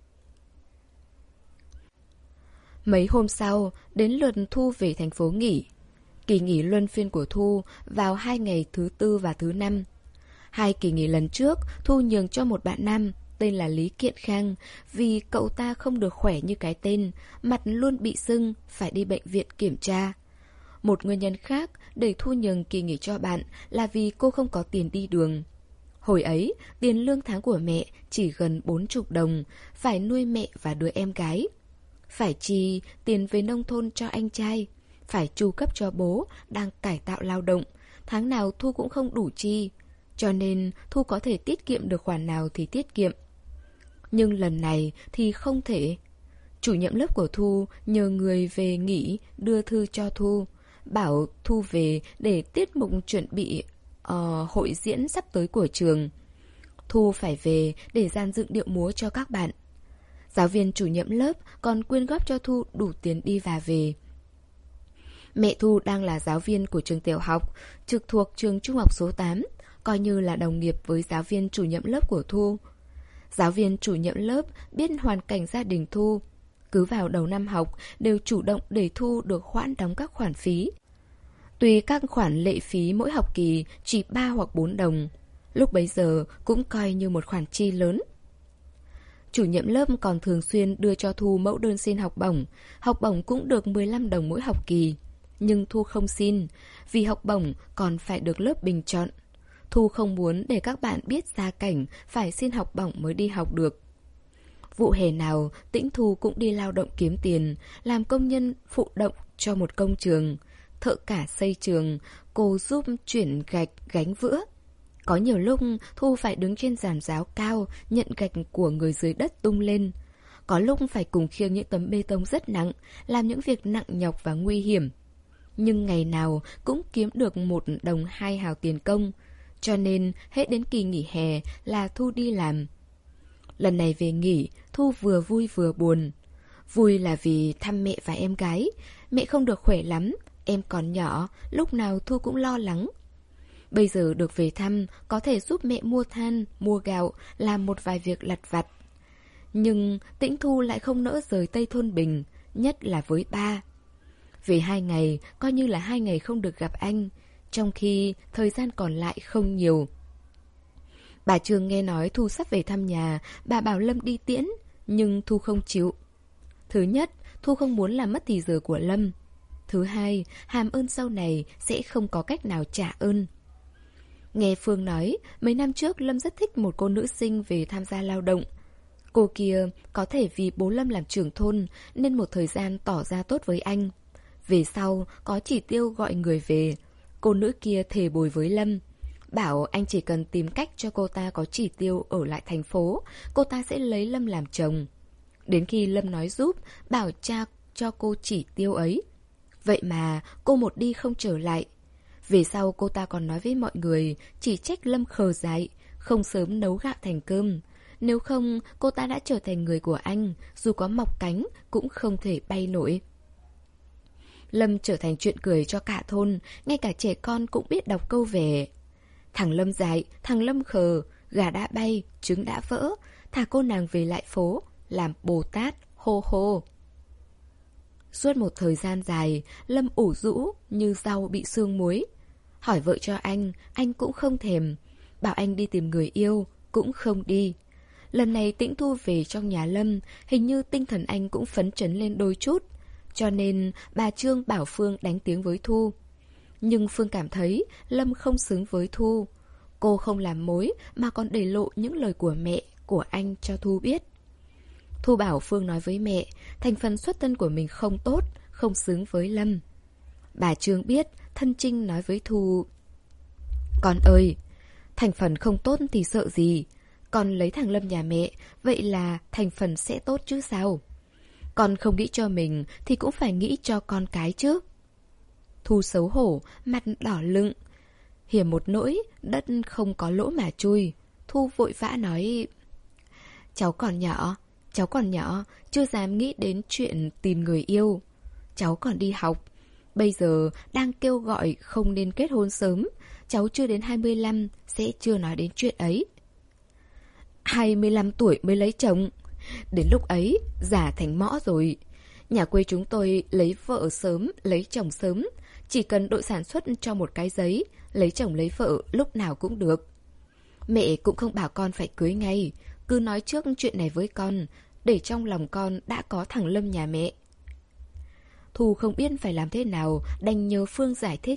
Mấy hôm sau, đến lượt Thu về thành phố nghỉ. Kỳ nghỉ luân phiên của Thu vào hai ngày thứ tư và thứ năm. Hai kỳ nghỉ lần trước, Thu nhường cho một bạn nam tên là Lý Kiện Khang, vì cậu ta không được khỏe như cái tên, mặt luôn bị sưng, phải đi bệnh viện kiểm tra. Một nguyên nhân khác để Thu nhường kỳ nghỉ cho bạn là vì cô không có tiền đi đường. Hồi ấy, tiền lương tháng của mẹ chỉ gần bốn chục đồng, phải nuôi mẹ và đứa em gái. Phải chi tiền về nông thôn cho anh trai, phải chu cấp cho bố đang cải tạo lao động, tháng nào Thu cũng không đủ chi, cho nên Thu có thể tiết kiệm được khoản nào thì tiết kiệm. Nhưng lần này thì không thể. Chủ nhiệm lớp của Thu nhờ người về nghỉ đưa thư cho Thu, bảo Thu về để tiết mục chuẩn bị uh, hội diễn sắp tới của trường. Thu phải về để dàn dựng điệu múa cho các bạn. Giáo viên chủ nhiệm lớp còn quyên góp cho Thu đủ tiền đi và về. Mẹ Thu đang là giáo viên của trường tiểu học, trực thuộc trường trung học số tám, coi như là đồng nghiệp với giáo viên chủ nhiệm lớp của Thu. Giáo viên chủ nhiệm lớp biết hoàn cảnh gia đình Thu, cứ vào đầu năm học đều chủ động để Thu được hoãn đóng các khoản phí. Tuy các khoản lệ phí mỗi học kỳ chỉ ba hoặc bốn đồng, lúc bấy giờ cũng coi như một khoản chi lớn. Chủ nhiệm lớp còn thường xuyên đưa cho Thu mẫu đơn xin học bổng, học bổng cũng được mười lăm đồng mỗi học kỳ. Nhưng Thu không xin, vì học bổng còn phải được lớp bình chọn. Thu không muốn để các bạn biết gia cảnh phải xin học bổng mới đi học được. Vụ hè nào, Tĩnh Thu cũng đi lao động kiếm tiền, làm công nhân phụ động cho một công trường. Thợ cả xây trường, cô giúp chuyển gạch, gánh vữa. Có nhiều lúc Thu phải đứng trên giàn giáo cao, nhận gạch của người dưới đất tung lên. Có lúc phải cùng khiêng những tấm bê tông rất nặng, làm những việc nặng nhọc và nguy hiểm. Nhưng ngày nào cũng kiếm được một đồng hai hào tiền công, cho nên hết đến kỳ nghỉ hè là Thu đi làm. Lần này về nghỉ, Thu vừa vui vừa buồn. Vui là vì thăm mẹ và em gái. Mẹ không được khỏe lắm, em còn nhỏ, lúc nào Thu cũng lo lắng. Bây giờ được về thăm, có thể giúp mẹ mua than, mua gạo, làm một vài việc lặt vặt. Nhưng Tĩnh Thu lại không nỡ rời Tây Thôn Bình, nhất là với ba. Về hai ngày, coi như là hai ngày không được gặp anh, trong khi thời gian còn lại không nhiều. Bà Trương nghe nói Thu sắp về thăm nhà, bà bảo Lâm đi tiễn, nhưng Thu không chịu. Thứ nhất, Thu không muốn làm mất thì giờ của Lâm. Thứ hai, hàm ơn sau này sẽ không có cách nào trả ơn. Nghe Phương nói, mấy năm trước Lâm rất thích một cô nữ sinh về tham gia lao động. Cô kia có thể vì bố Lâm làm trưởng thôn nên một thời gian tỏ ra tốt với anh. Về sau, có chỉ tiêu gọi người về. Cô nữ kia thề bồi với Lâm, bảo anh chỉ cần tìm cách cho cô ta có chỉ tiêu ở lại thành phố, cô ta sẽ lấy Lâm làm chồng. Đến khi Lâm nói giúp, bảo cha cho cô chỉ tiêu ấy. Vậy mà cô một đi không trở lại. Về sau cô ta còn nói với mọi người, chỉ trách Lâm khờ dại, không sớm nấu gạo thành cơm. Nếu không, cô ta đã trở thành người của anh, dù có mọc cánh cũng không thể bay nổi. Lâm trở thành chuyện cười cho cả thôn, ngay cả trẻ con cũng biết đọc câu về. Thằng Lâm dại, thằng Lâm khờ, gà đã bay, trứng đã vỡ, thả cô nàng về lại phố, làm Bồ Tát, hô hô. Suốt một thời gian dài, Lâm ủ rũ như rau bị sương muối. Hỏi vợ cho anh, anh cũng không thèm. Bảo anh đi tìm người yêu, cũng không đi. Lần này Tĩnh Thu về trong nhà Lâm, hình như tinh thần anh cũng phấn chấn lên đôi chút. Cho nên bà Trương bảo Phương đánh tiếng với Thu. Nhưng Phương cảm thấy Lâm không xứng với Thu. Cô không làm mối mà còn để lộ những lời của mẹ, của anh cho Thu biết. Thu bảo Phương nói với mẹ, thành phần xuất thân của mình không tốt, không xứng với Lâm. Bà Trương biết, thân Trinh nói với Thu, con ơi, thành phần không tốt thì sợ gì. Con lấy thằng Lâm nhà mẹ, vậy là thành phần sẽ tốt chứ sao? Con không nghĩ cho mình thì cũng phải nghĩ cho con cái chứ. Thu xấu hổ, mặt đỏ lựng. Hiểm một nỗi, đất không có lỗ mà chui. Thu vội vã nói, cháu còn nhỏ, cháu còn nhỏ, chưa dám nghĩ đến chuyện tìm người yêu. Cháu còn đi học. Bây giờ đang kêu gọi không nên kết hôn sớm. Cháu chưa đến hai mươi lăm, sẽ chưa nói đến chuyện ấy. hai mươi lăm tuổi mới lấy chồng. Đến lúc ấy, già thành mõ rồi. Nhà quê chúng tôi lấy vợ sớm, lấy chồng sớm. Chỉ cần đội sản xuất cho một cái giấy, lấy chồng lấy vợ lúc nào cũng được. Mẹ cũng không bảo con phải cưới ngay. Cứ nói trước chuyện này với con, để trong lòng con đã có thằng Lâm nhà mẹ. Thu không biết phải làm thế nào, đành nhờ Phương giải thích.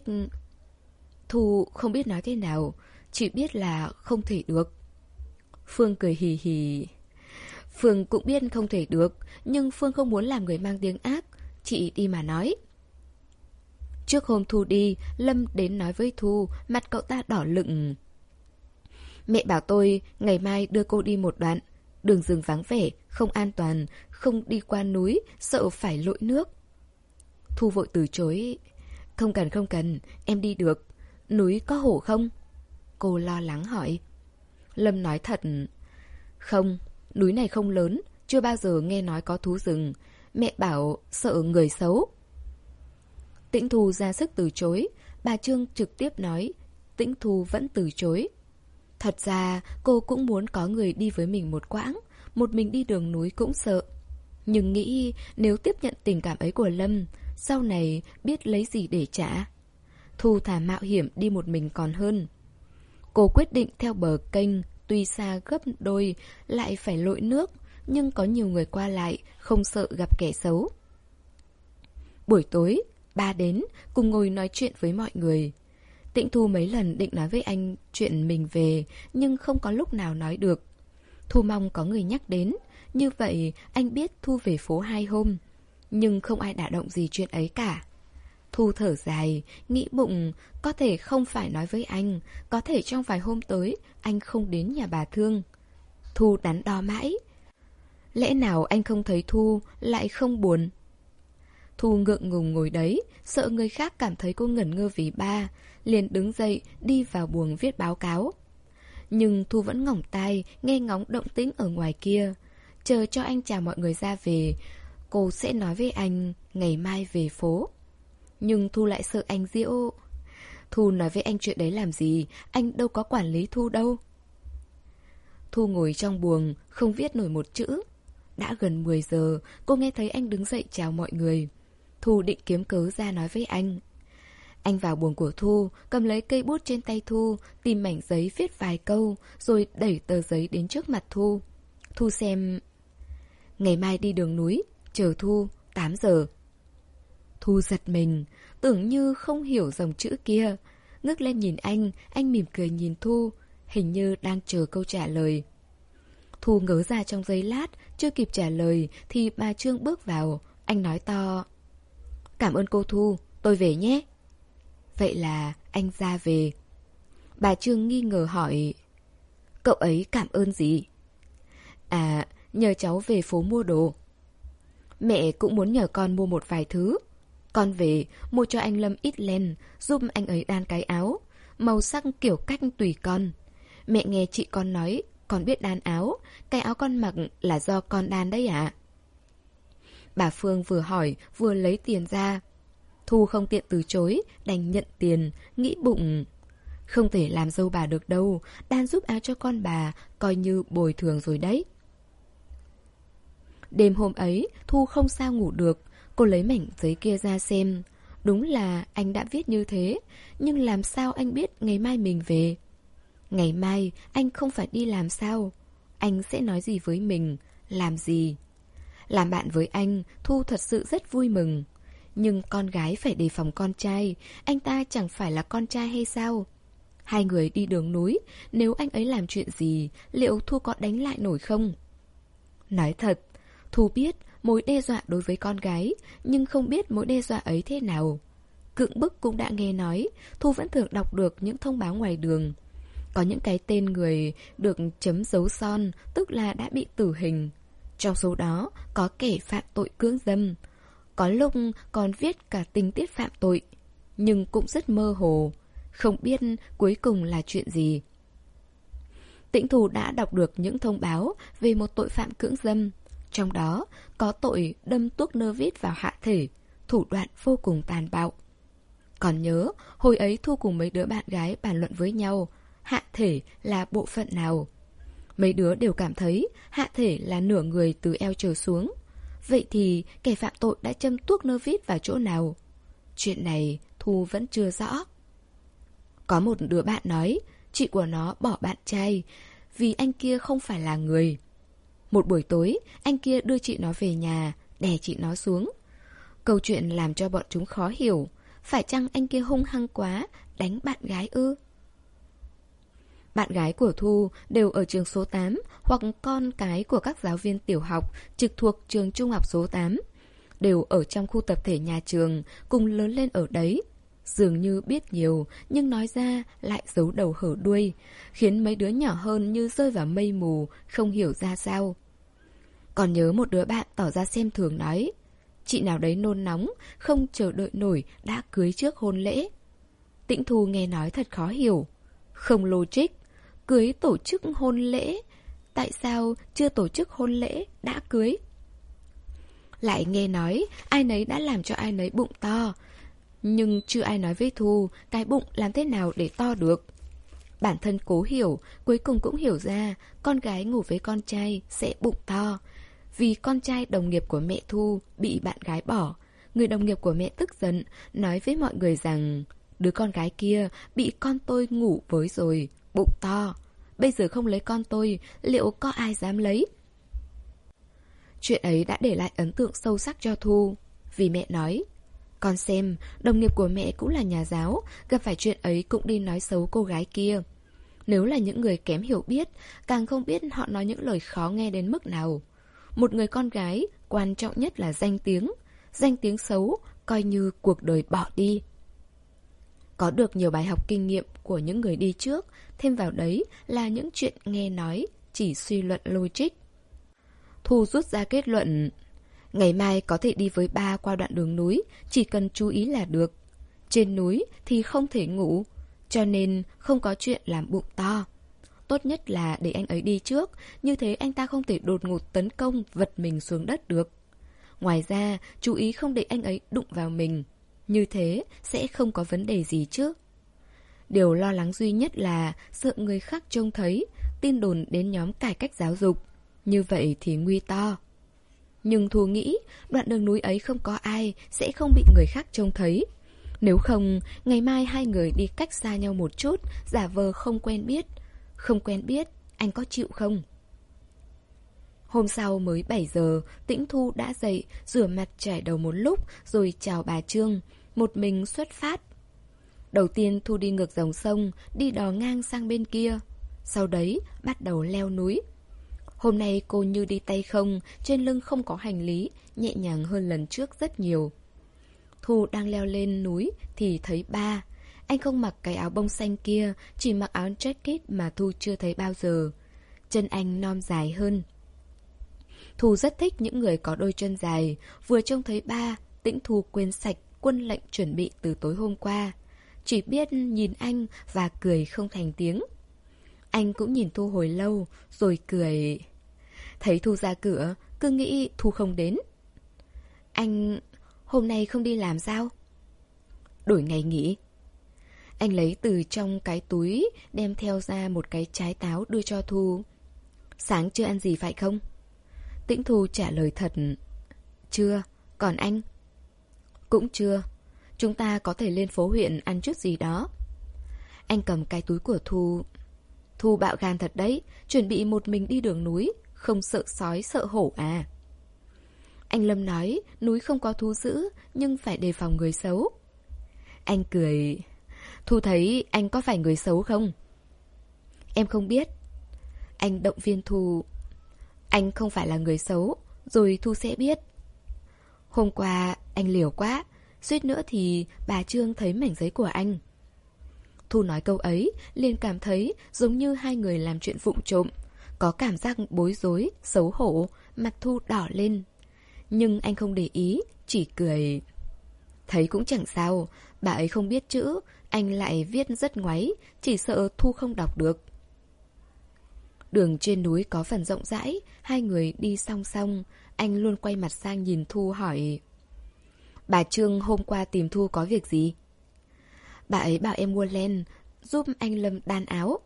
Thu không biết nói thế nào, chỉ biết là không thể được. Phương cười hì hì. Phương cũng biết không thể được, nhưng Phương không muốn làm người mang tiếng ác. Chị đi mà nói. Trước hôm Thu đi, Lâm đến nói với Thu, mặt cậu ta đỏ lựng. Mẹ bảo tôi ngày mai đưa cô đi một đoạn. Đường rừng vắng vẻ, không an toàn, không đi qua núi, sợ phải lội nước. Thu vội từ chối. Không cần không cần, em đi được. Núi có hổ không? Cô lo lắng hỏi. Lâm nói thật. Không, núi này không lớn, chưa bao giờ nghe nói có thú rừng. Mẹ bảo sợ người xấu. Tĩnh Thu ra sức từ chối. Bà Trương trực tiếp nói. Tĩnh Thu vẫn từ chối. Thật ra cô cũng muốn có người đi với mình một quãng. Một mình đi đường núi cũng sợ. Nhưng nghĩ nếu tiếp nhận tình cảm ấy của Lâm, sau này biết lấy gì để trả. Thu thà mạo hiểm đi một mình còn hơn. Cô quyết định theo bờ kênh, tuy xa gấp đôi, lại phải lội nước, nhưng có nhiều người qua lại, không sợ gặp kẻ xấu. Buổi tối, ba đến, cùng ngồi nói chuyện với mọi người. Tĩnh Thu mấy lần định nói với anh chuyện mình về, nhưng không có lúc nào nói được. Thu mong có người nhắc đến, như vậy anh biết Thu về phố hai hôm. Nhưng không ai đả động gì chuyện ấy cả. Thu thở dài, nghĩ bụng, có thể không phải nói với anh, có thể trong vài hôm tới anh không đến nhà bà Thương. Thu đắn đo mãi. Lẽ nào anh không thấy Thu lại không buồn? Thu ngượng ngùng ngồi đấy, sợ người khác cảm thấy cô ngẩn ngơ vì ba, liền đứng dậy đi vào buồng viết báo cáo. Nhưng Thu vẫn ngỏng tai nghe ngóng động tĩnh ở ngoài kia. Chờ cho anh chào mọi người ra về, cô sẽ nói với anh ngày mai về phố. Nhưng Thu lại sợ anh giễu. Thu nói với anh chuyện đấy làm gì, anh đâu có quản lý Thu đâu. Thu ngồi trong buồng, không viết nổi một chữ. Đã gần mười giờ, cô nghe thấy anh đứng dậy chào mọi người. Thu định kiếm cớ ra nói với anh. Anh vào buồng của Thu, cầm lấy cây bút trên tay Thu, tìm mảnh giấy viết vài câu, rồi đẩy tờ giấy đến trước mặt Thu. Thu xem. Ngày mai đi đường núi, chờ Thu, tám giờ. Thu giật mình, tưởng như không hiểu dòng chữ kia. Ngước lên nhìn anh, anh mỉm cười nhìn Thu, hình như đang chờ câu trả lời. Thu ngớ ra trong giây lát, chưa kịp trả lời thì bà Trương bước vào. Anh nói to: Cảm ơn cô Thu, tôi về nhé. Vậy là anh ra về. Bà Trương nghi ngờ hỏi: Cậu ấy cảm ơn gì? À, nhờ cháu về phố mua đồ. Mẹ cũng muốn nhờ con mua một vài thứ. Con về mua cho anh Lâm ít len, giúp anh ấy đan cái áo, màu sắc kiểu cách tùy con. Mẹ nghe chị con nói con biết đan áo, cái áo con mặc là do con đan đấy ạ. Bà Phương vừa hỏi vừa lấy tiền ra. Thu không tiện từ chối, đành nhận tiền, nghĩ bụng: Không thể làm dâu bà được đâu, đan giúp áo cho con bà, coi như bồi thường rồi đấy. Đêm hôm ấy, Thu không sao ngủ được. Cô lấy mảnh giấy kia ra xem. Đúng là anh đã viết như thế, nhưng làm sao anh biết ngày mai mình về? Ngày mai anh không phải đi làm sao? Anh sẽ nói gì với mình? Làm gì? Làm bạn với anh, Thu thật sự rất vui mừng. Nhưng con gái phải đề phòng con trai, anh ta chẳng phải là con trai hay sao? Hai người đi đường núi, nếu anh ấy làm chuyện gì, liệu Thu có đánh lại nổi không? Nói thật, Thu biết mối đe dọa đối với con gái, nhưng không biết mối đe dọa ấy thế nào. Cưỡng bức cũng đã nghe nói, Thu vẫn thường đọc được những thông báo ngoài đường. Có những cái tên người được chấm dấu son, tức là đã bị tử hình. Trong số đó có kẻ phạm tội cưỡng dâm. Có lúc còn viết cả tình tiết phạm tội, nhưng cũng rất mơ hồ, không biết cuối cùng là chuyện gì. Tĩnh Thu đã đọc được những thông báo về một tội phạm cưỡng dâm. Trong đó có tội đâm tuốc nơ vít vào hạ thể, thủ đoạn vô cùng tàn bạo. Còn nhớ, hồi ấy Thu cùng mấy đứa bạn gái bàn luận với nhau, hạ thể là bộ phận nào? Mấy đứa đều cảm thấy hạ thể là nửa người từ eo trở xuống. Vậy thì kẻ phạm tội đã châm tuốc nơ vít vào chỗ nào? Chuyện này Thu vẫn chưa rõ. Có một đứa bạn nói chị của nó bỏ bạn trai vì anh kia không phải là người. Một buổi tối, anh kia đưa chị nó về nhà, đè chị nó xuống. Câu chuyện làm cho bọn chúng khó hiểu. Phải chăng anh kia hung hăng quá, đánh bạn gái ư? Bạn gái của Thu đều ở trường số tám hoặc con cái của các giáo viên tiểu học trực thuộc trường trung học số tám. Đều ở trong khu tập thể nhà trường, cùng lớn lên ở đấy. Dường như biết nhiều, nhưng nói ra lại giấu đầu hở đuôi, khiến mấy đứa nhỏ hơn như rơi vào mây mù, không hiểu ra sao. Còn nhớ một đứa bạn tỏ ra xem thường nói: chị nào đấy nôn nóng, không chờ đợi nổi đã cưới trước hôn lễ. Tĩnh Thu nghe nói thật khó hiểu. Không logic, cưới tổ chức hôn lễ, tại sao chưa tổ chức hôn lễ đã cưới? Lại nghe nói ai nấy đã làm cho ai nấy bụng to, nhưng chưa ai nói với Thu cái bụng làm thế nào để to được. Bản thân cố hiểu, cuối cùng cũng hiểu ra con gái ngủ với con trai sẽ bụng to. Vì con trai đồng nghiệp của mẹ Thu bị bạn gái bỏ, người đồng nghiệp của mẹ tức giận, nói với mọi người rằng đứa con gái kia bị con tôi ngủ với rồi, bụng to. Bây giờ không lấy con tôi, liệu có ai dám lấy? Chuyện ấy đã để lại ấn tượng sâu sắc cho Thu. Vì mẹ nói: con xem, đồng nghiệp của mẹ cũng là nhà giáo, gặp phải chuyện ấy cũng đi nói xấu cô gái kia. Nếu là những người kém hiểu biết, càng không biết họ nói những lời khó nghe đến mức nào. Một người con gái, quan trọng nhất là danh tiếng. Danh tiếng xấu, coi như cuộc đời bỏ đi. Có được nhiều bài học kinh nghiệm của những người đi trước, thêm vào đấy là những chuyện nghe nói, chỉ suy luận logic. Thu rút ra kết luận: ngày mai có thể đi với ba qua đoạn đường núi, chỉ cần chú ý là được. Trên núi thì không thể ngủ, cho nên không có chuyện làm bụng to. Tốt nhất là để anh ấy đi trước, như thế anh ta không thể đột ngột tấn công vật mình xuống đất được. Ngoài ra, chú ý không để anh ấy đụng vào mình. Như thế sẽ không có vấn đề gì chứ. Điều lo lắng duy nhất là sợ người khác trông thấy, tin đồn đến nhóm cải cách giáo dục. Như vậy thì nguy to. Nhưng Thu nghĩ đoạn đường núi ấy không có ai, sẽ không bị người khác trông thấy. Nếu không, ngày mai hai người đi cách xa nhau một chút, giả vờ không quen biết. Không quen biết, anh có chịu không? Hôm sau mới bảy giờ, Tĩnh Thu đã dậy, rửa mặt chải đầu một lúc, rồi chào bà Trương, một mình xuất phát. Đầu tiên Thu đi ngược dòng sông, đi đò ngang sang bên kia. Sau đấy, bắt đầu leo núi. Hôm nay cô như đi tay không, trên lưng không có hành lý, nhẹ nhàng hơn lần trước rất nhiều. Thu đang leo lên núi thì thấy ba. Anh không mặc cái áo bông xanh kia, chỉ mặc áo jacket mà Thu chưa thấy bao giờ. Chân anh non dài hơn. Thu rất thích những người có đôi chân dài. Vừa trông thấy ba, Tĩnh Thu quên sạch quân lệnh chuẩn bị từ tối hôm qua. Chỉ biết nhìn anh và cười không thành tiếng. Anh cũng nhìn Thu hồi lâu, rồi cười. Thấy Thu ra cửa, cứ nghĩ Thu không đến. Anh hôm nay không đi làm sao? Đổi ngày nghỉ. Anh lấy từ trong cái túi, đem theo ra một cái trái táo đưa cho Thu. Sáng chưa ăn gì phải không? Tĩnh Thu trả lời thật. Chưa, còn anh? Cũng chưa. Chúng ta có thể lên phố huyện ăn chút gì đó. Anh cầm cái túi của Thu. Thu bạo gan thật đấy, chuẩn bị một mình đi đường núi, không sợ sói sợ hổ à? Anh Lâm nói núi không có thú dữ, nhưng phải đề phòng người xấu. Anh cười. Thu thấy anh có phải người xấu không? Em không biết. Anh động viên Thu. Anh không phải là người xấu, rồi Thu sẽ biết. Hôm qua anh liều quá, suýt nữa thì bà Trương thấy mảnh giấy của anh. Thu nói câu ấy, liền cảm thấy giống như hai người làm chuyện vụng trộm. Có cảm giác bối rối, xấu hổ, mặt Thu đỏ lên. Nhưng anh không để ý, chỉ cười. Thấy cũng chẳng sao, bà ấy không biết chữ, anh lại viết rất ngoáy, chỉ sợ Thu không đọc được. Đường trên núi có phần rộng rãi, hai người đi song song. Anh luôn quay mặt sang nhìn Thu hỏi. Bà Trương hôm qua tìm Thu có việc gì? Bà ấy bảo em mua len, giúp anh Lâm đan áo.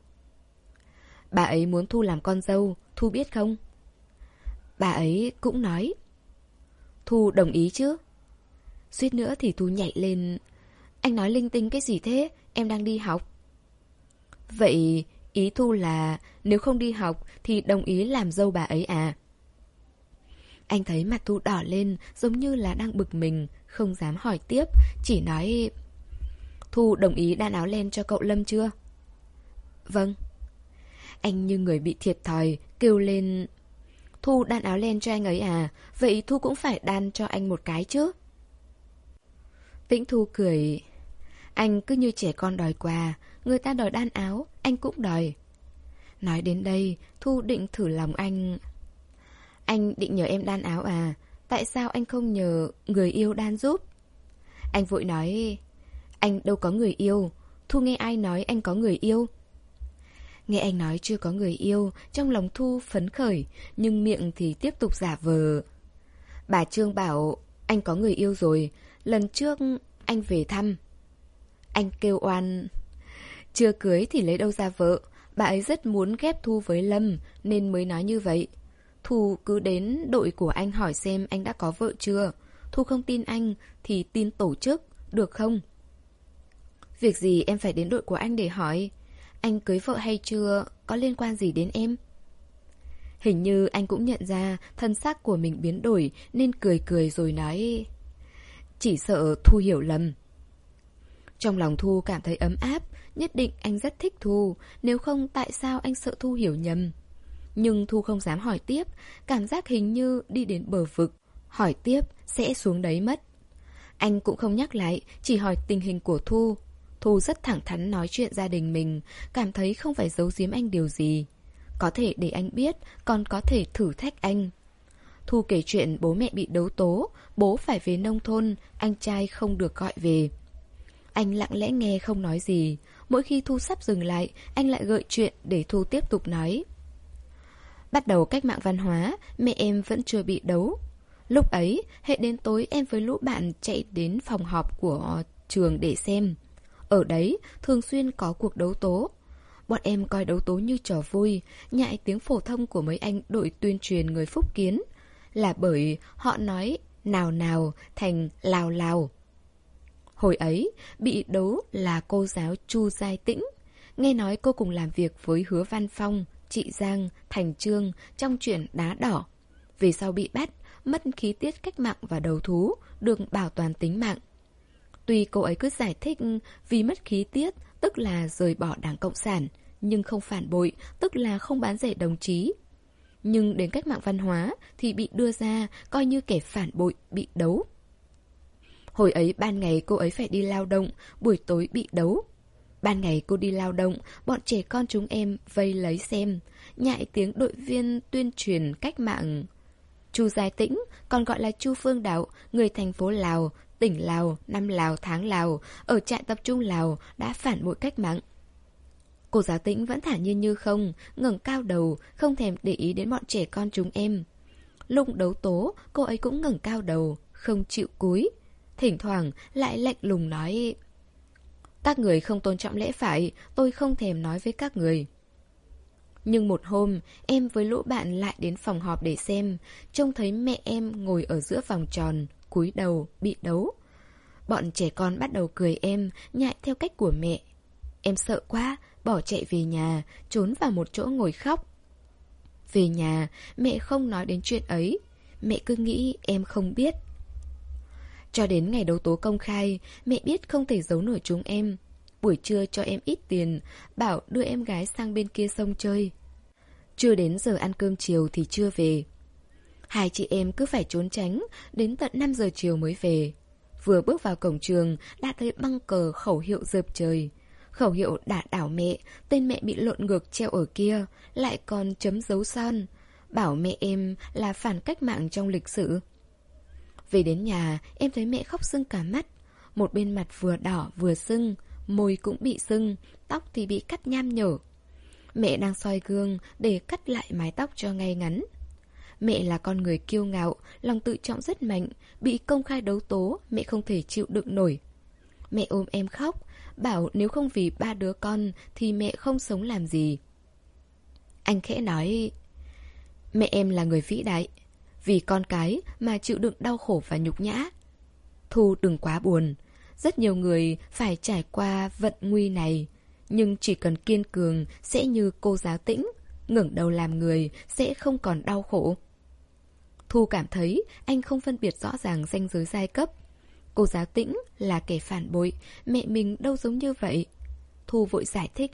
Bà ấy muốn Thu làm con dâu, Thu biết không? Bà ấy cũng nói. Thu đồng ý chứ? Suýt nữa thì Thu nhảy lên. Anh nói linh tinh cái gì thế? Em đang đi học. Vậy ý Thu là nếu không đi học thì đồng ý làm dâu bà ấy à? Anh thấy mặt Thu đỏ lên, giống như là đang bực mình, không dám hỏi tiếp, chỉ nói. Thu đồng ý đan áo len cho cậu Lâm chưa? Vâng. Anh như người bị thiệt thòi, kêu lên. Thu đan áo len cho anh ấy à? Vậy Thu cũng phải đan cho anh một cái chứ? Tĩnh Thu cười. Anh cứ như trẻ con đòi quà, người ta đòi đan áo, anh cũng đòi. Nói đến đây, Thu định thử lòng anh. Anh định nhờ em đan áo à? Tại sao anh không nhờ người yêu đan giúp? Anh vội nói. Anh đâu có người yêu. Thu nghe ai nói anh có người yêu? Nghe anh nói chưa có người yêu, trong lòng Thu phấn khởi, nhưng miệng thì tiếp tục giả vờ. Bà Trương bảo anh có người yêu rồi, lần trước anh về thăm. Anh kêu oan. Chưa cưới thì lấy đâu ra vợ, bà ấy rất muốn ghép Thu với Lâm nên mới nói như vậy. Thu cứ đến đội của anh hỏi xem anh đã có vợ chưa. Thu không tin anh thì tin tổ chức, được không? Việc gì em phải đến đội của anh để hỏi? Anh cưới vợ hay chưa có liên quan gì đến em? Hình như anh cũng nhận ra thân xác của mình biến đổi nên cười cười rồi nói. Chỉ sợ Thu hiểu lầm. Trong lòng Thu cảm thấy ấm áp, nhất định anh rất thích Thu, nếu không tại sao anh sợ Thu hiểu nhầm. Nhưng Thu không dám hỏi tiếp, cảm giác hình như đi đến bờ vực, hỏi tiếp sẽ xuống đấy mất. Anh cũng không nhắc lại, chỉ hỏi tình hình của Thu. Thu rất thẳng thắn nói chuyện gia đình mình, cảm thấy không phải giấu giếm anh điều gì. Có thể để anh biết, còn có thể thử thách anh. Thu kể chuyện bố mẹ bị đấu tố, bố phải về nông thôn, anh trai không được gọi về. Anh lặng lẽ nghe không nói gì. Mỗi khi Thu sắp dừng lại, anh lại gợi chuyện để Thu tiếp tục nói. Bắt đầu cách mạng văn hóa, mẹ em vẫn chưa bị đấu. Lúc ấy, hệ đến tối em với lũ bạn chạy đến phòng họp của trường để xem. Ở đấy, thường xuyên có cuộc đấu tố. Bọn em coi đấu tố như trò vui, nhại tiếng phổ thông của mấy anh đội tuyên truyền người Phúc Kiến. Là bởi họ nói nào nào thành lào lào. Hồi ấy, bị đấu là cô giáo Chu Giai Tĩnh. Nghe nói cô cùng làm việc với Hứa Văn Phong, Trị Giang, Thành Chương trong chuyện Đá Đỏ. Về sau bị bắt, mất khí tiết cách mạng và đầu thú, được bảo toàn tính mạng. Tuy cô ấy cứ giải thích vì mất khí tiết, tức là rời bỏ Đảng Cộng sản, nhưng không phản bội, tức là không bán rẻ đồng chí. Nhưng đến cách mạng văn hóa thì bị đưa ra coi như kẻ phản bội, bị đấu. Hồi ấy ban ngày cô ấy phải đi lao động, buổi tối bị đấu. Ban ngày cô đi lao động, bọn trẻ con chúng em vây lấy xem, nhại tiếng đội viên tuyên truyền cách mạng. Chu Giai Tĩnh, còn gọi là Chu Phương Đạo, người thành phố Lào, tỉnh Lào, năm Lào, tháng Lào, ở trại tập trung Lào, đã phản bội cách mạng. Cô giáo Tĩnh vẫn thản nhiên như không, ngẩng cao đầu, không thèm để ý đến bọn trẻ con chúng em. Lúc đấu tố, cô ấy cũng ngẩng cao đầu, không chịu cúi. Thỉnh thoảng lại lạnh lùng nói: các người không tôn trọng lễ phải, tôi không thèm nói với các người. Nhưng một hôm, em với lũ bạn lại đến phòng họp để xem, trông thấy mẹ em ngồi ở giữa vòng tròn, cúi đầu, bị đấu. Bọn trẻ con bắt đầu cười em, nhại theo cách của mẹ. Em sợ quá, bỏ chạy về nhà, trốn vào một chỗ ngồi khóc. Về nhà, mẹ không nói đến chuyện ấy, mẹ cứ nghĩ em không biết. Cho đến ngày đấu tố công khai, mẹ biết không thể giấu nổi chúng em. Buổi trưa cho em ít tiền, bảo đưa em gái sang bên kia sông chơi. Chưa đến giờ ăn cơm chiều thì chưa về. Hai chị em cứ phải trốn tránh, đến tận năm giờ chiều mới về. Vừa bước vào cổng trường, đã thấy băng cờ khẩu hiệu dợp trời. Khẩu hiệu đả đảo mẹ, tên mẹ bị lộn ngược treo ở kia, lại còn chấm dấu son, bảo mẹ em là phản cách mạng trong lịch sử. Về đến nhà, em thấy mẹ khóc sưng cả mắt. Một bên mặt vừa đỏ vừa sưng, môi cũng bị sưng, tóc thì bị cắt nham nhở. Mẹ đang soi gương để cắt lại mái tóc cho ngay ngắn. Mẹ là con người kiêu ngạo, lòng tự trọng rất mạnh, bị công khai đấu tố, mẹ không thể chịu đựng nổi. Mẹ ôm em khóc, bảo nếu không vì ba đứa con thì mẹ không sống làm gì. Anh khẽ nói: mẹ em là người vĩ đại, vì con cái mà chịu đựng đau khổ và nhục nhã. Thu đừng quá buồn, rất nhiều người phải trải qua vận nguy này, nhưng chỉ cần kiên cường sẽ như cô giáo Tĩnh, ngẩng đầu làm người sẽ không còn đau khổ. Thu cảm thấy anh không phân biệt rõ ràng ranh giới giai cấp. Cô giáo Tĩnh là kẻ phản bội, mẹ mình đâu giống như vậy. Thu vội giải thích: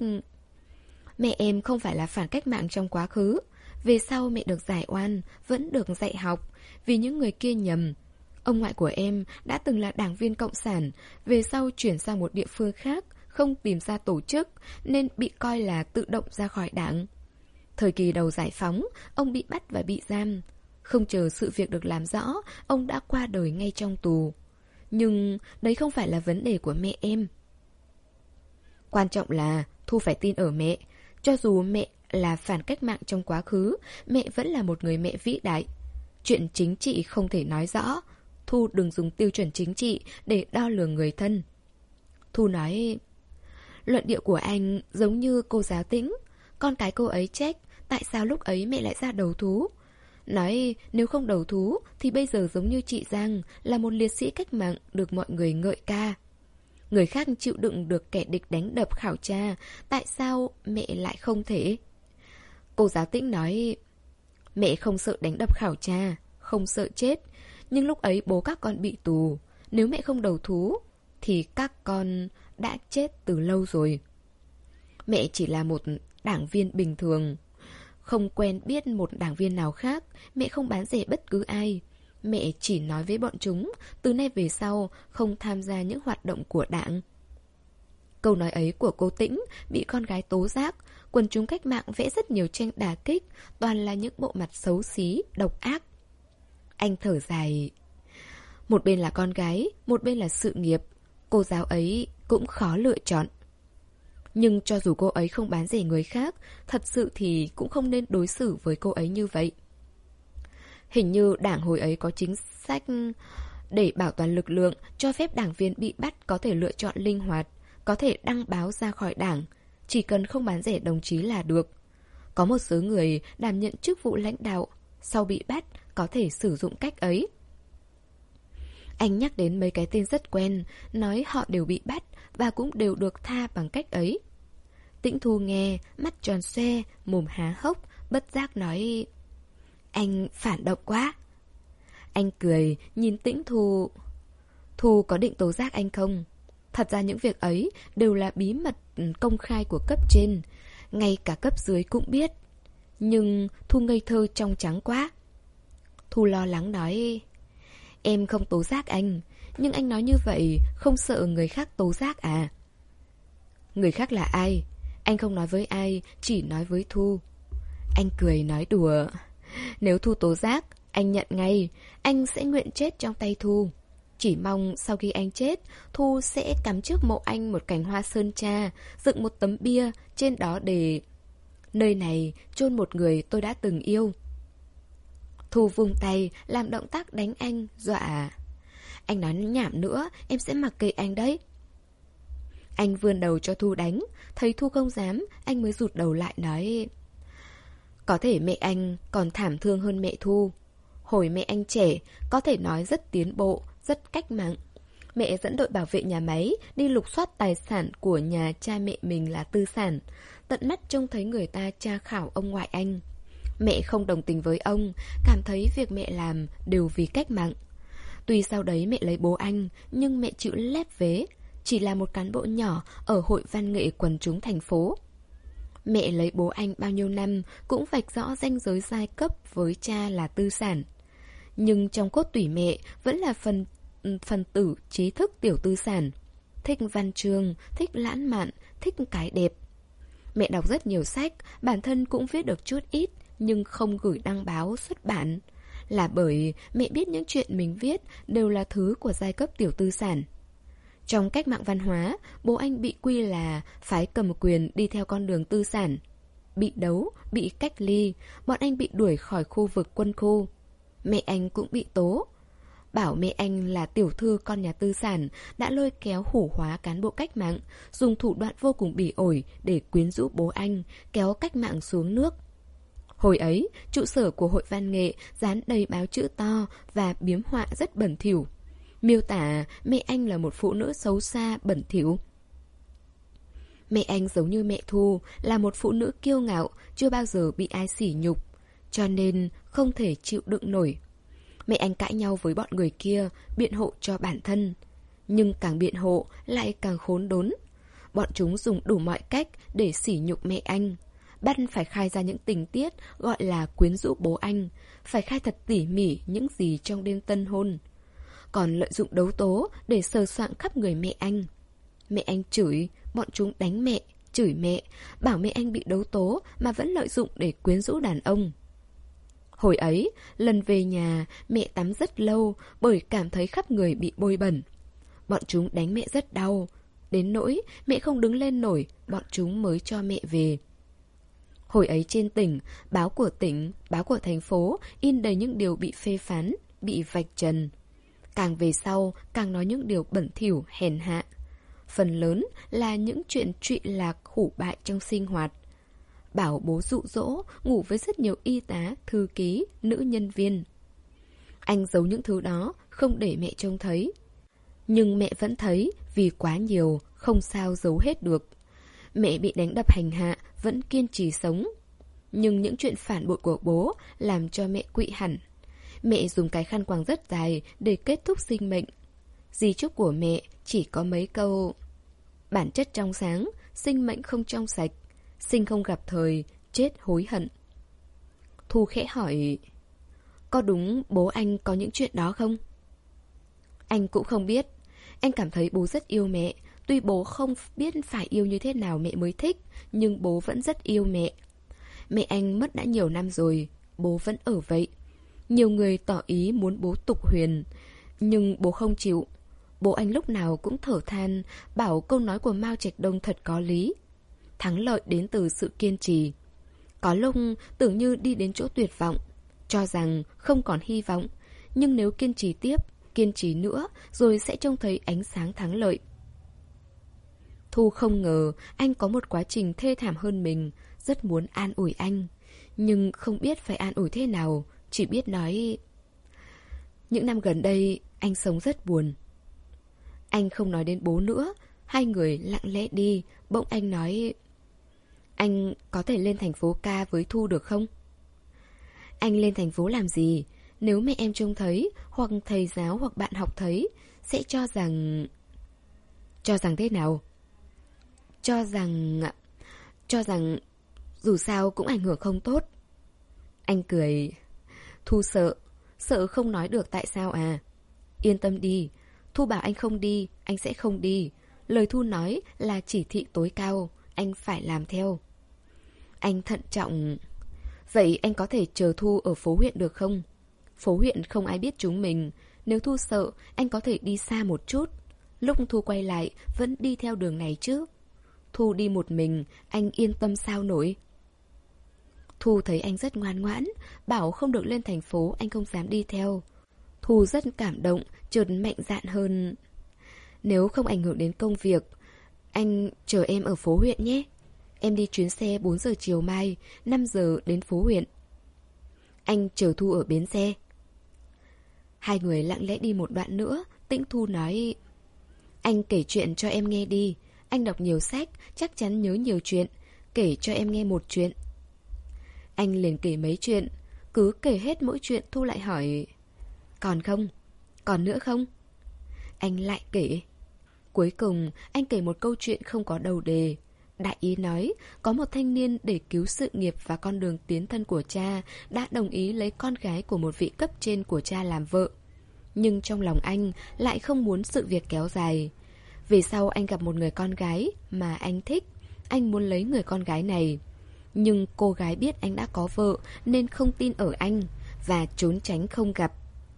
mẹ em không phải là phản cách mạng trong quá khứ. Về sau mẹ được giải oan, vẫn được dạy học, vì những người kia nhầm. Ông ngoại của em đã từng là đảng viên cộng sản, về sau chuyển sang một địa phương khác, không tìm ra tổ chức, nên bị coi là tự động ra khỏi đảng. Thời kỳ đầu giải phóng, ông bị bắt và bị giam. Không chờ sự việc được làm rõ, ông đã qua đời ngay trong tù. Nhưng đấy không phải là vấn đề của mẹ em. Quan trọng là Thu phải tin ở mẹ. Cho dù mẹ là phản cách mạng trong quá khứ, mẹ vẫn là một người mẹ vĩ đại. Chuyện chính trị không thể nói rõ. Thu đừng dùng tiêu chuẩn chính trị để đo lường người thân. Thu nói: luận điệu của anh giống như cô giáo Tĩnh. Con cái cô ấy trách tại sao lúc ấy mẹ lại ra đầu thú. Nói nếu không đầu thú thì bây giờ giống như chị Giang, là một liệt sĩ cách mạng được mọi người ngợi ca. Người khác chịu đựng được kẻ địch đánh đập khảo tra, tại sao mẹ lại không thể? Cô giáo Tĩnh nói: mẹ không sợ đánh đập khảo tra, không sợ chết. Nhưng lúc ấy bố các con bị tù, nếu mẹ không đầu thú thì các con đã chết từ lâu rồi. Mẹ chỉ là một đảng viên bình thường, không quen biết một đảng viên nào khác. Mẹ không bán rẻ bất cứ ai. Mẹ chỉ nói với bọn chúng từ nay về sau không tham gia những hoạt động của đảng. Câu nói ấy của cô Tĩnh bị con gái tố giác. Quần chúng cách mạng vẽ rất nhiều tranh đả kích, toàn là những bộ mặt xấu xí, độc ác. Anh thở dài: một bên là con gái, một bên là sự nghiệp. Cô giáo ấy cũng khó lựa chọn. Nhưng cho dù cô ấy không bán rẻ người khác, thật sự thì cũng không nên đối xử với cô ấy như vậy. Hình như đảng hồi ấy có chính sách để bảo toàn lực lượng, cho phép đảng viên bị bắt có thể lựa chọn linh hoạt, có thể đăng báo ra khỏi đảng, chỉ cần không bán rẻ đồng chí là được. Có một số người đảm nhận chức vụ lãnh đạo, sau bị bắt có thể sử dụng cách ấy. Anh nhắc đến mấy cái tên rất quen, nói họ đều bị bắt và cũng đều được tha bằng cách ấy. Tĩnh Thu nghe, mắt tròn xoe, mồm há hốc, bất giác nói: Anh phản động quá. Anh cười, nhìn Tĩnh Thu. Thu có định tố giác anh không? Thật ra những việc ấy đều là bí mật công khai của cấp trên, ngay cả cấp dưới cũng biết. Nhưng Thu ngây thơ trong trắng quá. Thu lo lắng nói: Em không tố giác anh, nhưng anh nói như vậy không sợ người khác tố giác à? Người khác là ai? Anh không nói với ai, chỉ nói với Thu. Anh cười nói đùa: Nếu Thu tố giác, anh nhận ngay, anh sẽ nguyện chết trong tay Thu. Chỉ mong sau khi anh chết, Thu sẽ cắm trước mộ anh một cành hoa sơn tra, dựng một tấm bia, trên đó để: Nơi này chôn một người tôi đã từng yêu. Thu vung tay, làm động tác đánh anh, dọa: Anh nói nhảm nữa, em sẽ mặc kệ anh đấy. Anh vươn đầu cho Thu đánh, thấy Thu không dám, anh mới rụt đầu lại nói: Có thể mẹ anh còn thảm thương hơn mẹ Thu. Hồi mẹ anh trẻ, có thể nói rất tiến bộ, rất cách mạng. Mẹ dẫn đội bảo vệ nhà máy đi lục soát tài sản của nhà cha mẹ mình là tư sản, tận mắt trông thấy người ta tra khảo ông ngoại anh. Mẹ không đồng tình với ông, cảm thấy việc mẹ làm đều vì cách mạng. Tuy sau đấy mẹ lấy bố anh, nhưng mẹ chịu lép vế, chỉ là một cán bộ nhỏ ở hội văn nghệ quần chúng thành phố. Mẹ lấy bố anh bao nhiêu năm cũng vạch rõ ranh giới giai cấp với cha là tư sản. Nhưng trong cốt tủy mẹ vẫn là phần phần tử trí thức tiểu tư sản. Thích văn chương, thích lãng mạn, thích cái đẹp. Mẹ đọc rất nhiều sách, bản thân cũng viết được chút ít, nhưng không gửi đăng báo xuất bản. Là bởi mẹ biết những chuyện mình viết đều là thứ của giai cấp tiểu tư sản. Trong cách mạng văn hóa, bố anh bị quy là phái cầm quyền đi theo con đường tư sản. Bị đấu, bị cách ly, bọn anh bị đuổi khỏi khu vực quân khu. Mẹ anh cũng bị tố. Bảo mẹ anh là tiểu thư con nhà tư sản đã lôi kéo hủ hóa cán bộ cách mạng, dùng thủ đoạn vô cùng bỉ ổi để quyến rũ bố anh, kéo cách mạng xuống nước. Hồi ấy, trụ sở của hội văn nghệ dán đầy báo chữ to và biếm họa rất bẩn thỉu, miêu tả mẹ anh là một phụ nữ xấu xa, bẩn thỉu. Mẹ anh giống như mẹ Thu, là một phụ nữ kiêu ngạo, chưa bao giờ bị ai sỉ nhục, cho nên không thể chịu đựng nổi. Mẹ anh cãi nhau với bọn người kia, biện hộ cho bản thân. Nhưng càng biện hộ lại càng khốn đốn. Bọn chúng dùng đủ mọi cách để sỉ nhục mẹ anh. Bắt phải khai ra những tình tiết gọi là quyến rũ bố anh, phải khai thật tỉ mỉ những gì trong đêm tân hôn. Còn lợi dụng đấu tố để sờ soạng khắp người mẹ anh. Mẹ anh chửi, bọn chúng đánh mẹ, chửi mẹ, bảo mẹ anh bị đấu tố mà vẫn lợi dụng để quyến rũ đàn ông. Hồi ấy, lần về nhà, mẹ tắm rất lâu bởi cảm thấy khắp người bị bôi bẩn. Bọn chúng đánh mẹ rất đau, đến nỗi mẹ không đứng lên nổi, bọn chúng mới cho mẹ về. Hồi ấy trên tỉnh, báo của tỉnh, báo của thành phố in đầy những điều bị phê phán, bị vạch trần. Càng về sau, càng nói những điều bẩn thỉu, hèn hạ. Phần lớn là những chuyện trụy lạc hủ bại trong sinh hoạt. Bảo bố dụ dỗ, ngủ với rất nhiều y tá, thư ký, nữ nhân viên. Anh giấu những thứ đó, không để mẹ trông thấy. Nhưng mẹ vẫn thấy, vì quá nhiều, không sao giấu hết được. Mẹ bị đánh đập hành hạ, vẫn kiên trì sống. Nhưng những chuyện phản bội của bố làm cho mẹ quỵ hẳn. Mẹ dùng cái khăn quàng rất dài để kết thúc sinh mệnh. Di chúc của mẹ chỉ có mấy câu: bản chất trong sáng, sinh mệnh không trong sạch. Sinh không gặp thời, chết hối hận. Thu khẽ hỏi: có đúng bố anh có những chuyện đó không? Anh cũng không biết. Anh cảm thấy bố rất yêu mẹ. Tuy bố không biết phải yêu như thế nào mẹ mới thích, nhưng bố vẫn rất yêu mẹ. Mẹ anh mất đã nhiều năm rồi, bố vẫn ở vậy. Nhiều người tỏ ý muốn bố tục huyền, nhưng bố không chịu. Bố anh lúc nào cũng thở than, bảo câu nói của Mao Trạch Đông thật có lý. Thắng lợi đến từ sự kiên trì. Có lúc tưởng như đi đến chỗ tuyệt vọng, cho rằng không còn hy vọng. Nhưng nếu kiên trì tiếp, kiên trì nữa, rồi sẽ trông thấy ánh sáng thắng lợi. Thu không ngờ anh có một quá trình thê thảm hơn mình, rất muốn an ủi anh. Nhưng không biết phải an ủi thế nào, chỉ biết nói: những năm gần đây, anh sống rất buồn. Anh không nói đến bố nữa, hai người lặng lẽ đi, bỗng anh nói: Anh có thể lên thành phố ca với Thu được không? Anh lên thành phố làm gì? Nếu mẹ em trông thấy, hoặc thầy giáo hoặc bạn học thấy, sẽ cho rằng... Cho rằng thế nào? Cho rằng... Cho rằng... Dù sao cũng ảnh hưởng không tốt. Anh cười. Thu sợ. Sợ không nói được tại sao à? Yên tâm đi. Thu bảo anh không đi, anh sẽ không đi. Lời Thu nói là chỉ thị tối cao. Anh phải làm theo. Anh thận trọng. Vậy anh có thể chờ Thu ở phố huyện được không? Phố huyện không ai biết chúng mình. Nếu Thu sợ, anh có thể đi xa một chút. Lúc Thu quay lại, vẫn đi theo đường này chứ. Thu đi một mình, anh yên tâm sao nổi. Thu thấy anh rất ngoan ngoãn, bảo không được lên thành phố anh không dám đi theo. Thu rất cảm động, chợt mạnh dạn hơn. Nếu không ảnh hưởng đến công việc, anh chờ em ở phố huyện nhé. Em đi chuyến xe bốn giờ chiều mai, năm giờ đến phố huyện. Anh chờ Thu ở bến xe. Hai người lặng lẽ đi một đoạn nữa, Tĩnh Thu nói: Anh kể chuyện cho em nghe đi. Anh đọc nhiều sách, chắc chắn nhớ nhiều chuyện. Kể cho em nghe một chuyện. Anh liền kể mấy chuyện. Cứ kể hết mỗi chuyện Thu lại hỏi: Còn không? Còn nữa không? Anh lại kể. Cuối cùng anh kể một câu chuyện không có đầu đề. Đại ý nói có một thanh niên để cứu sự nghiệp và con đường tiến thân của cha đã đồng ý lấy con gái của một vị cấp trên của cha làm vợ. Nhưng trong lòng anh lại không muốn sự việc kéo dài. Về sau anh gặp một người con gái mà anh thích. Anh muốn lấy người con gái này. Nhưng cô gái biết anh đã có vợ nên không tin ở anh và trốn tránh không gặp.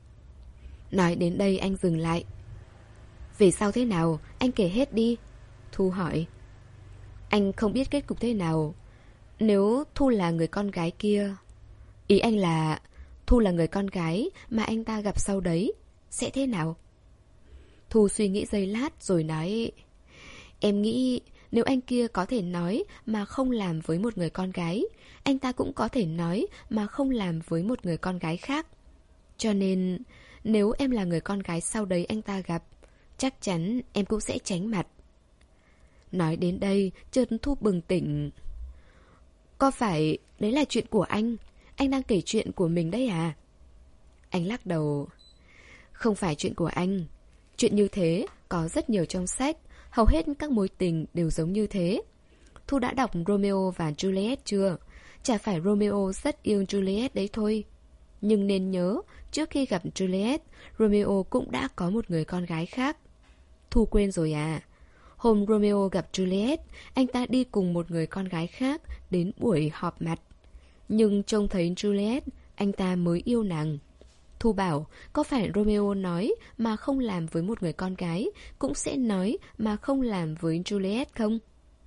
Nói đến đây anh dừng lại. Về sau thế nào? Anh kể hết đi. Thu hỏi. Anh không biết kết cục thế nào. Nếu Thu là người con gái kia, ý anh là Thu là người con gái mà anh ta gặp sau đấy, sẽ thế nào? Thu suy nghĩ giây lát rồi nói: Em nghĩ nếu anh kia có thể nói mà không làm với một người con gái, anh ta cũng có thể nói mà không làm với một người con gái khác. Cho nên nếu em là người con gái sau đấy anh ta gặp, chắc chắn em cũng sẽ tránh mặt. Nói đến đây chợt Thu bừng tỉnh. Có phải đấy là chuyện của anh? Anh đang kể chuyện của mình đấy à? Anh lắc đầu. Không phải chuyện của anh. Chuyện như thế có rất nhiều trong sách. Hầu hết các mối tình đều giống như thế. Thu đã đọc Romeo và Juliet chưa? Chả phải Romeo rất yêu Juliet đấy thôi. Nhưng nên nhớ, trước khi gặp Juliet, Romeo cũng đã có một người con gái khác. Thu quên rồi à? Hôm Romeo gặp Juliet, anh ta đi cùng một người con gái khác đến buổi họp mặt. Nhưng trông thấy Juliet, anh ta mới yêu nàng. Thu bảo, có phải Romeo nói mà không làm với một người con gái, cũng sẽ nói mà không làm với Juliet không?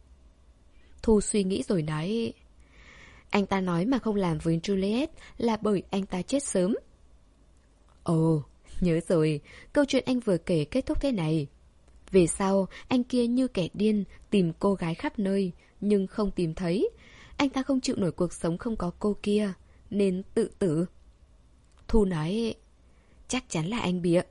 Thu suy nghĩ rồi nói: Anh ta nói mà không làm với Juliet là bởi anh ta chết sớm. Ồ, nhớ rồi, câu chuyện anh vừa kể kết thúc thế này. Về sau, anh kia như kẻ điên tìm cô gái khắp nơi, nhưng không tìm thấy. Anh ta không chịu nổi cuộc sống không có cô kia, nên tự tử. Thu nói: Chắc chắn là anh bịa.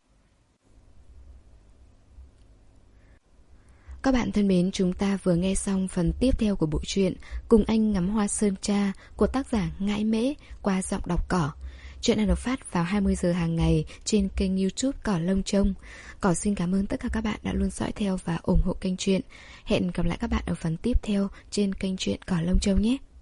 Các bạn thân mến, chúng ta vừa nghe xong phần tiếp theo của bộ truyện Cùng Anh Ngắm Hoa Sơn Tra của tác giả Ngãi Mễ qua giọng đọc Cỏ. Chuyện đang được phát vào hai mươi giờ hàng ngày trên kênh YouTube Cỏ Lông Trông. Cỏ xin cảm ơn tất cả các bạn đã luôn dõi theo và ủng hộ kênh truyện. Hẹn gặp lại các bạn ở phần tiếp theo trên kênh truyện Cỏ Lông Trông nhé.